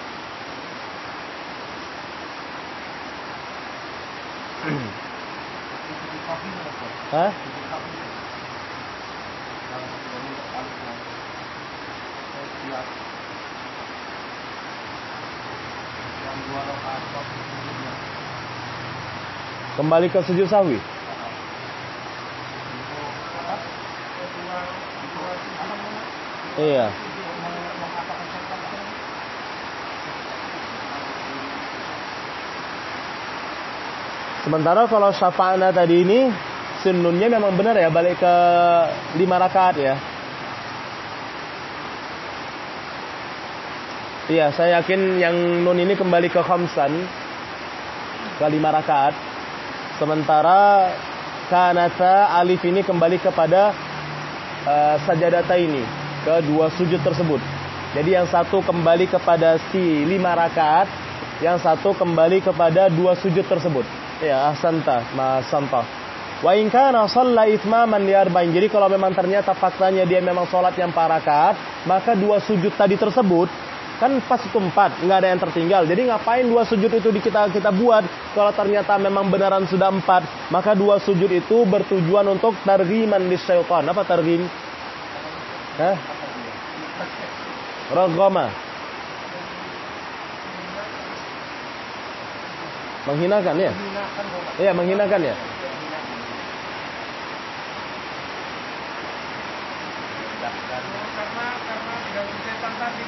Hah? Kembali ke sujud sahwi. Iya. Sementara kalau syafa'na tadi ini sunnunnya memang benar ya, balik ke 5 rakaat ya. Iya, saya yakin yang nun ini kembali ke khamsan, ke 5 rakaat. Sementara kanata alif ini kembali kepada sajadata ini, ke 2 sujud tersebut. Jadi yang satu kembali kepada si 5 rakaat, yang satu kembali kepada 2 sujud tersebut. Ya, ahsanta, ma'asanta. Wa in kana shalla itmaman li arba'in. Jadi kalau memang ternyata faktanya dia memang salat yang 4 rakaat, maka 2 sujud tadi tersebut kan pas itu 4, enggak ada yang tertinggal. Jadi ngapain 2 sujud itu kita buat kalau ternyata memang benaran sudah 4, maka 2 sujud itu bertujuan untuk targhiman lisyaitan. Apa targhim? Hah? Raghama. Menghinakan ya? Iya, menghinakan ya? Karena diganggu setan tadi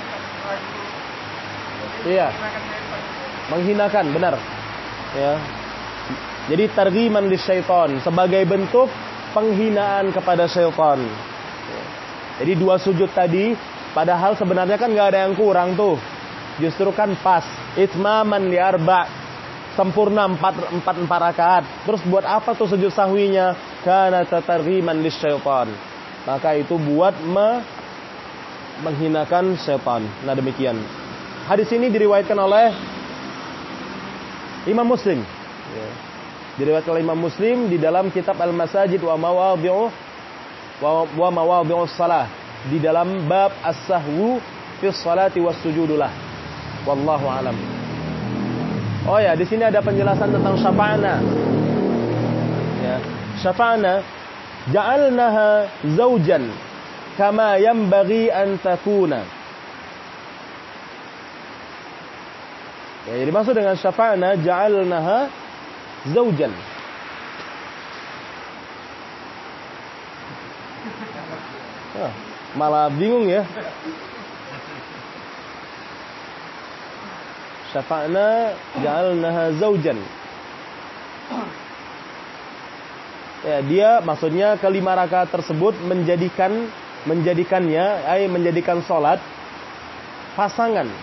Iya. Menghinakan, benar. Ya. Jadi targhiman lisyaitan, sebagai bentuk penghinaan kepada syaitan. Jadi 2 sujud tadi padahal sebenarnya kan enggak ada yang kurang tuh. Justru kan pas. Itmaman li arba'. Sempurna 4 rakaat. Terus buat apa tuh sujud sahwinya? Kana targhiman lisyaitan. Maka itu buat menghinakan syaitan. Nah, demikian. Hadis ini diriwayatkan oleh Imam Muslim. Ya. Diriwayatkan oleh Imam Muslim di dalam kitab Al-Masajid wa mawadhi'us shalah, di dalam bab as-sahwu fi sholati was sujudulah. Wallahu alam. Oh ya, di sini ada penjelasan tentang syafa'na. Ya, syafa'na ja'alnaha zaujan kama yanbaghi an takuna. Ya, jadi maksud dengan syafa'na ja'alnaha zaujan. Malah bingung ya. Syafa'na ja'alnaha zaujan. Ya, dia maksudnya ke 5 rakaat tersebut menjadikan salat pasangan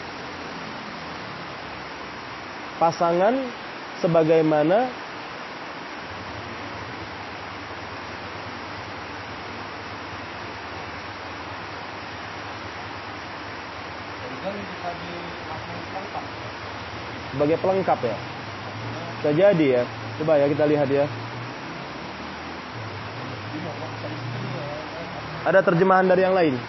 sebagaimana sebagai pelengkap ya. Bisa jadi ya. Coba ya kita lihat ya. Ada terjemahan dari yang lain.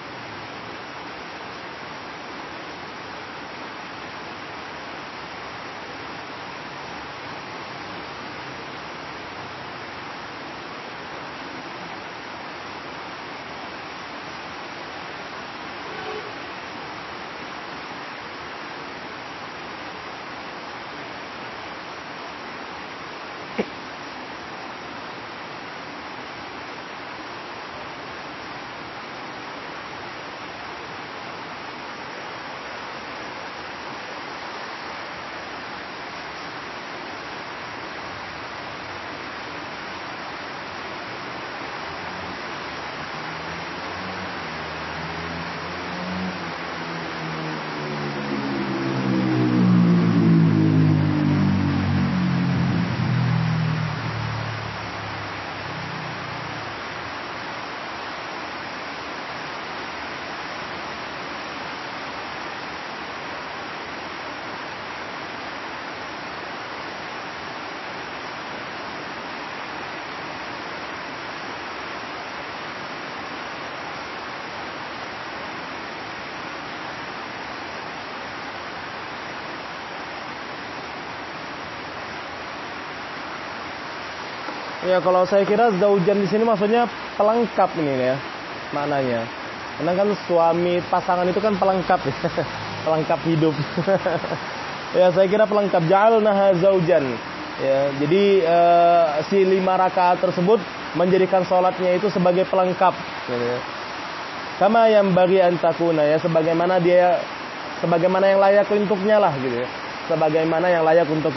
Ya, kalau saya kira zaujan di sini maksudnya pelengkap ini ya maknanya. Karena kan suami pasangan itu kan pelengkap ya. Pelengkap hidup. Ya, saya kira pelengkap. Ja'alnaha zaujan. Ya, jadi si 5 rakaat tersebut menjadikan salatnya itu sebagai pelengkap. Ya. Kama yang bagi antakuna ya, sebagaimana yang layak untuknya lah gitu ya. Sebagaimana yang layak untuknya.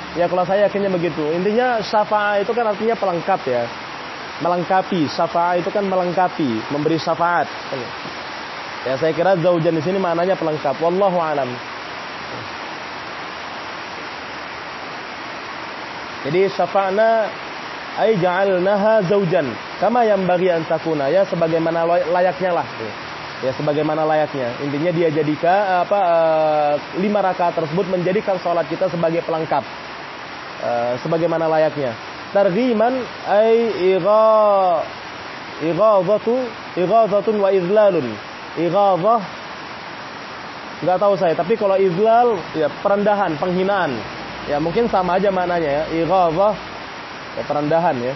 Ya kalau saya yakinnya begitu. Intinya syafaat itu kan artinya pelengkap ya. Melengkapi. Syafaat itu kan melengkapi, memberi syafaat. Ya saya kira zaujan di sini maknanya pelengkap. Wallahu alam. Jadi syafa'na ay ja'alnaha zaujan kama yanbaghi an takuna, ya sebagaimana layaknya lah. Ya sebagaimana layaknya. Intinya dia jadikan 5 rakaat tersebut menjadikan salat kita sebagai pelengkap. Sebagaimana layaknya. Targhiman ay ighadhatun wa izlalun. Ighadhah enggak tahu saya, tapi kalau izlal ya perendahan, penghinaan. Ya mungkin sama aja maknanya ya. Ighadhah ya perendahan ya.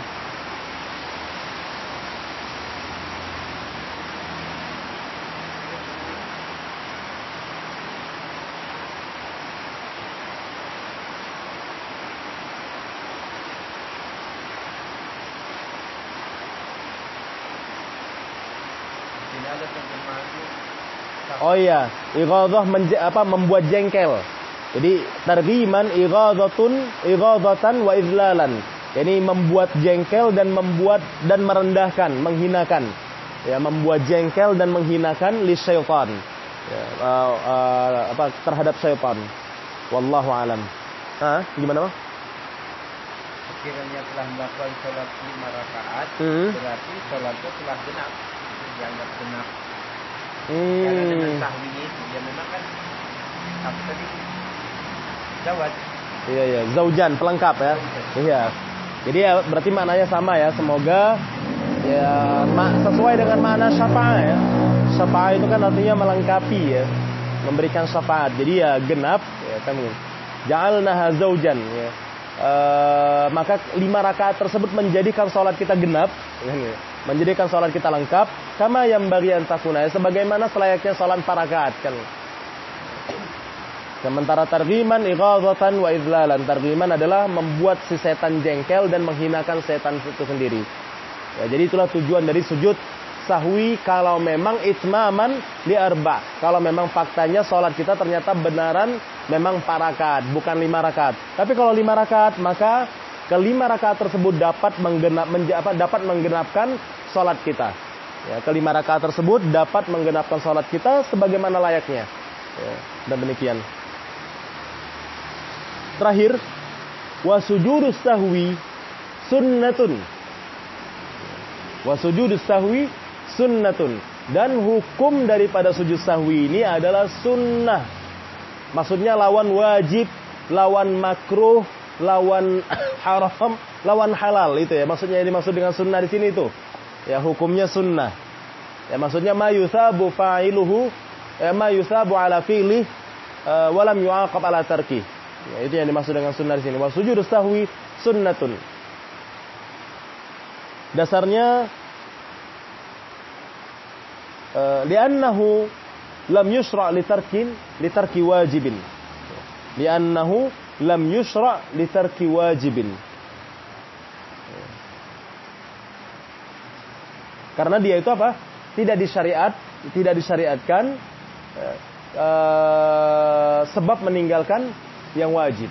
Oh iya, ighadhah membuat jengkel. Jadi targhiman ighadhatan wa idlalan. Ini membuat jengkel dan merendahkan, menghinakan. Ya, membuat jengkel dan menghinakan li syaitan. Ya, terhadap syaitan. Wallahu alam. Gimana, Bang? Sekiranya telah melakukan sholat 5 rakaat, berarti sholatnya telah genap. Itu dianggap genap. Karena dengan sahwi itu, ya memang kan apa tadi? Zawaj. Iya, zaujan, pelengkap ya. Iya. Jadi ya berarti maknanya sama ya. Semoga ya sesuai dengan makna syafaat ya. Syafaat itu kan artinya melengkapi ya, memberikan syafaat. Jadi ya genap ya kan. Ja'alnaha zaujan ya. Maka 5 rakaat tersebut menjadikan salat kita genap ya. Menjadikan salat kita lengkap kama yanbaghi an takuna, sebagaimana selayaknya salat 4 rakaat kan. Sementara targhiman ighadhatan wa idlalan, targhiman adalah membuat si setan jengkel dan menghinakan setan itu sendiri. Ya, jadi itulah tujuan dari sujud sahwi kalau memang itmaman li arba. Kalau memang faktanya salat kita ternyata benaran memang 4 rakaat, bukan 5 rakaat. Tapi kalau 5 rakaat, maka ke-5 rakaat tersebut dapat menggenapkan salat kita. Ya, ke-5 rakaat tersebut dapat menggenapkan salat kita sebagaimana layaknya. Ya, dan demikian. Terakhir, wa sujudus sahwi sunnatun. Wa sujudus sahwi sunnatun. Dan hukum daripada sujud sahwi ini adalah sunnah. Maksudnya lawan wajib, lawan makruh, lawan haram, lawan halal itu ya. Maksudnya yang dimaksud dengan sunnah di sini itu. Ya hukumnya sunnah. Ya maksudnya ma yusabu fa'iluhu, ma yusabu ala fi'li wa lam yu'aqab ala tarki. Ya, itu yang dimaksud dengan sunnah di sini. Wa sujudus sahwi sunnatun. Dasarnya li'annahu lam yusra' li tarki wajibin. Li'annahu lam yusra' li tarki wajibin. Karena dia itu apa? Tidak disyariatkan sebab meninggalkan yang wajib.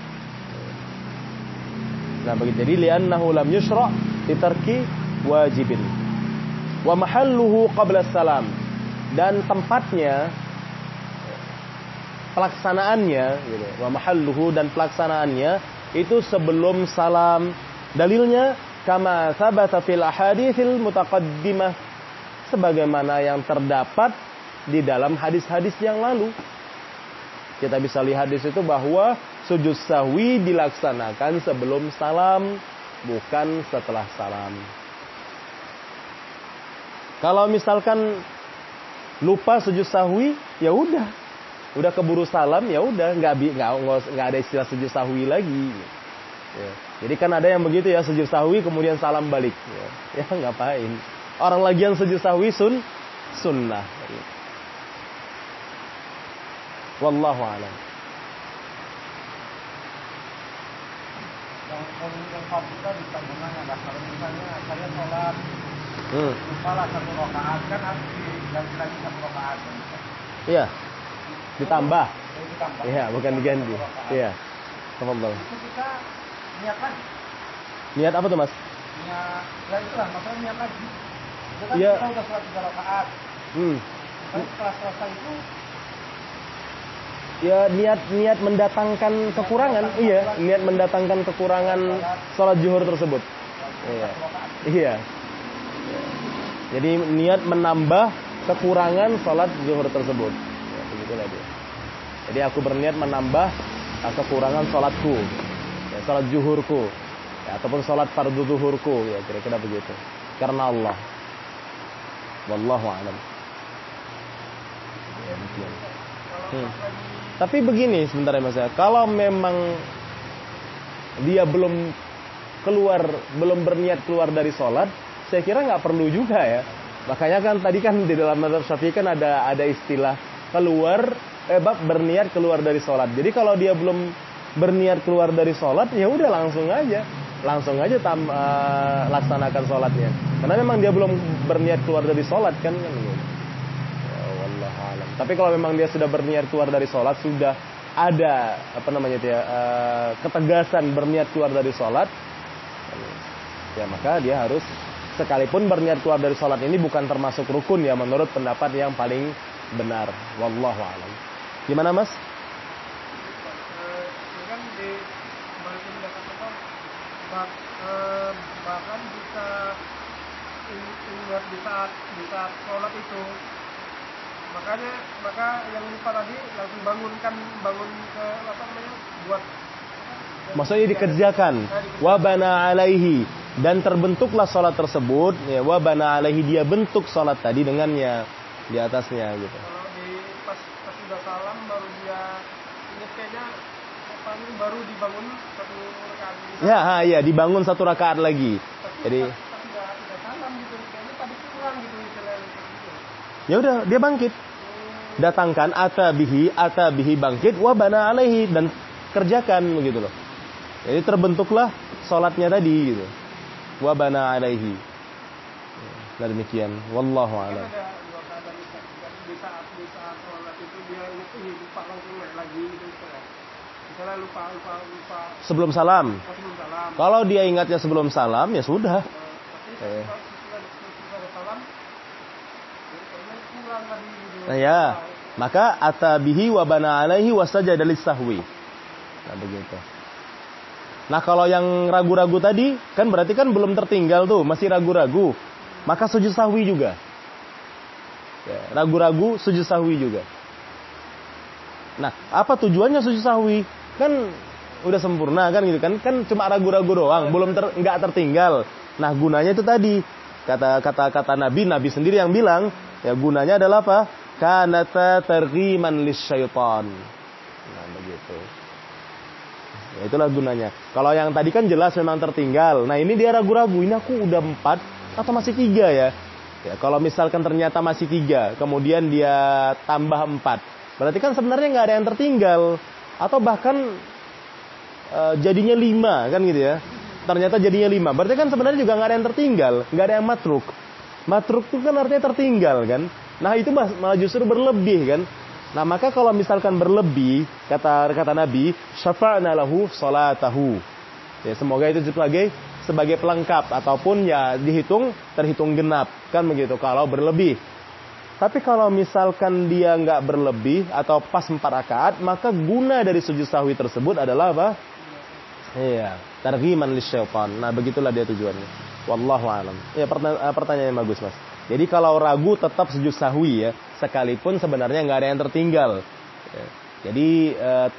Nah, begitu. Jadi li'annahu lam yusra' li tarki wajibin. Wa mahalluhu qabla salam, dan tempatnya pelaksanaannya gitu. Wa mahalluhu, dan pelaksanaannya itu sebelum salam. Dalilnya kama thabata fil ahaditsil mutaqaddimah, sebagaimana yang terdapat di dalam hadis-hadis yang lalu. Kita bisa lihat di situ bahwa sujud sahwi dilaksanakan sebelum salam, bukan setelah salam. Kalau misalkan lupa sujud sahwi, ya udah keburu salam, ya udah nggak ada istilah sujud sahwi lagi. Ya. Jadi kan ada yang begitu ya, sujud sahwi kemudian salam balik. Ya ngapain? Orang lagi yang sujud sahwi sunnah. Wallahu a'lam. Yang kita bisa gunakan kalau misalnya saya sholat lupa 1 rakaat, kan harus diganti lagi 1 rakaat. Iya. Ditambah. Iya, bukan diganti. Iya. Tafadhal. Itu kita niat lagi. Niat apa tuh, Mas? Niat, ya itulah, maksudnya niat lagi. Itu kan Iya. kita udah sholat 3 rakaat. Kan setelah selesai itu Ya niat mendatangkan kekurangan. Iya, niat mendatangkan kekurangan sholat zuhur tersebut. Iya. Iya. Jadi niat menambah kekurangan sholat zuhur tersebut. Ya, begitulah dia. Jadi aku berniat menambah kekurangan sholatku, ya, sholat zuhurku, ya, ataupun sholat fardu zuhurku, ya kira-kira begitu. Karena Allah. Wallahu a'lam. Tapi begini sebentar ya Mas ya. Kalau memang dia belum berniat keluar dari sholat, saya kira nggak perlu juga ya. Makanya kan tadi kan di dalam mazhab Syafi'i kan ada istilah berniat keluar dari sholat. Jadi kalau dia belum berniat keluar dari sholat, ya udah langsung aja laksanakan sholatnya. Karena memang dia belum berniat keluar dari sholat kan. Wallahu a'lam. Tapi kalau memang dia sudah berniat keluar dari sholat, sudah ada ketegasan berniat keluar dari sholat, ya maka dia harus, sekalipun berniat keluar dari sholat ini bukan termasuk rukun ya menurut pendapat yang paling benar. Wallahu a'lam. Gimana Mas? kan di balik ini katakan bahkan bisa ingat di saat sholat itu, maka yang lupa tadi langsung bangun ke buat, maksudnya dikerjakan wa bana alaihi, dan terbentuklah sholat tersebut ya, wa bana alaihi, dia bentuk sholat tadi dengannya di atasnya gitu. Kalau pas sudah salam baru dia ingat kayaknya baru dibangun satu rakaat. Ya dibangun satu rakaat lagi. Jadi tidak salam gitu, kayaknya tadi kurang gitu istilahnya. Ya udah dia bangkit. Datangkan atabihi bangkit wa bana alaihi, dan kerjakan begitu loh. Jadi terbentuklah sholatnya tadi gitu. Wa bana alaihi. Nah demikian. Wallahu a'lam. Ada dua keadaan di saat sholat itu dia lupa langsung lagi gitu. Misalnya lupa sebelum salam. Kalau dia ingatnya sebelum salam ya sudah. Tapi setelah salam kurang tadi gitu. Ya, maka atabihi wa bana alaihi wasajada lis-sahwi. Nah begitu. Nah kalau yang ragu-ragu tadi kan berarti kan belum tertinggal tuh, masih ragu-ragu. Maka sujud sahwi juga. Ya, ragu-ragu sujud sahwi juga. Nah, apa tujuannya sujud sahwi? Kan udah sempurna kan gitu kan? Kan cuma ragu-ragu doang, nggak tertinggal. Nah, gunanya itu tadi kata Nabi sendiri yang bilang, ya gunanya adalah apa? Kanata targhiman lisyaitan. Nah, begitu. Ya itulah gunanya. Kalau yang tadi kan jelas memang tertinggal. Nah, ini dia ragu-ragu, ini aku udah 4 atau masih 3 ya? Ya, kalau misalkan ternyata masih 3, kemudian dia tambah 4, berarti kan sebenarnya nggak ada yang tertinggal, atau bahkan jadinya 5 kan gitu ya. Ternyata jadinya 5, berarti kan sebenarnya juga nggak ada yang tertinggal, nggak ada yang matruk. Matruk itu kan artinya tertinggal kan. Nah itu malah justru berlebih kan. Nah maka kalau misalkan berlebih, kata Nabi, syafa'na lahu salatahu. Ya semoga itu sebagai pelengkap, ataupun ya terhitung genap kan begitu kalau berlebih. Tapi kalau misalkan dia nggak berlebih atau pas 4 rakaat, maka guna dari sujud sahwi tersebut adalah apa? Iya, targhiman lisyaitan. Nah, begitulah dia tujuannya. Wallahu a'lam. Ya, pertanyaan yang bagus, Mas. Jadi kalau ragu tetap sujud sahwi ya, sekalipun sebenarnya nggak ada yang tertinggal. Ya. Jadi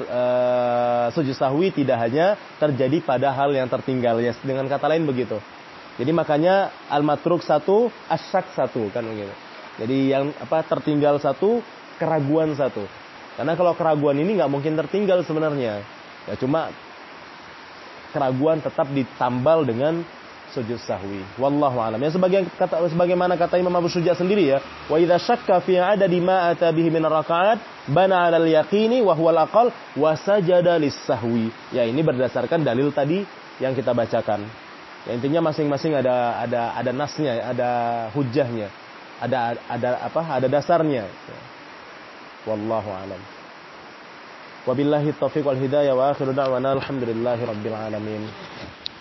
sujud sahwi tidak hanya terjadi pada hal yang tertinggal ya, dengan kata lain begitu. Jadi makanya al-matruk 1, asyak 1 kan begitu. Jadi yang tertinggal 1, keraguan 1. Karena kalau keraguan ini nggak mungkin tertinggal sebenarnya. Ya cuma keraguan tetap ditambal dengan sujud sahwi. Wallahu a'lam. Ya sebagaimana kata Imam Abu Syuja sendiri ya, wa idza syakka fi adadi ma ata bihi min ar-raka'at bana 'alal yaqini wa huwal aqal wa sajada lis-sahwi. Ya ini berdasarkan dalil tadi yang kita bacakan. Ya intinya masing-masing ada nasnya, ada hujjahnya. Ada dasarnya. Wallahu a'lam. Wabillahi taufiq wal hidayah wa akhiru da'wana alhamdulillahi rabbil alamin.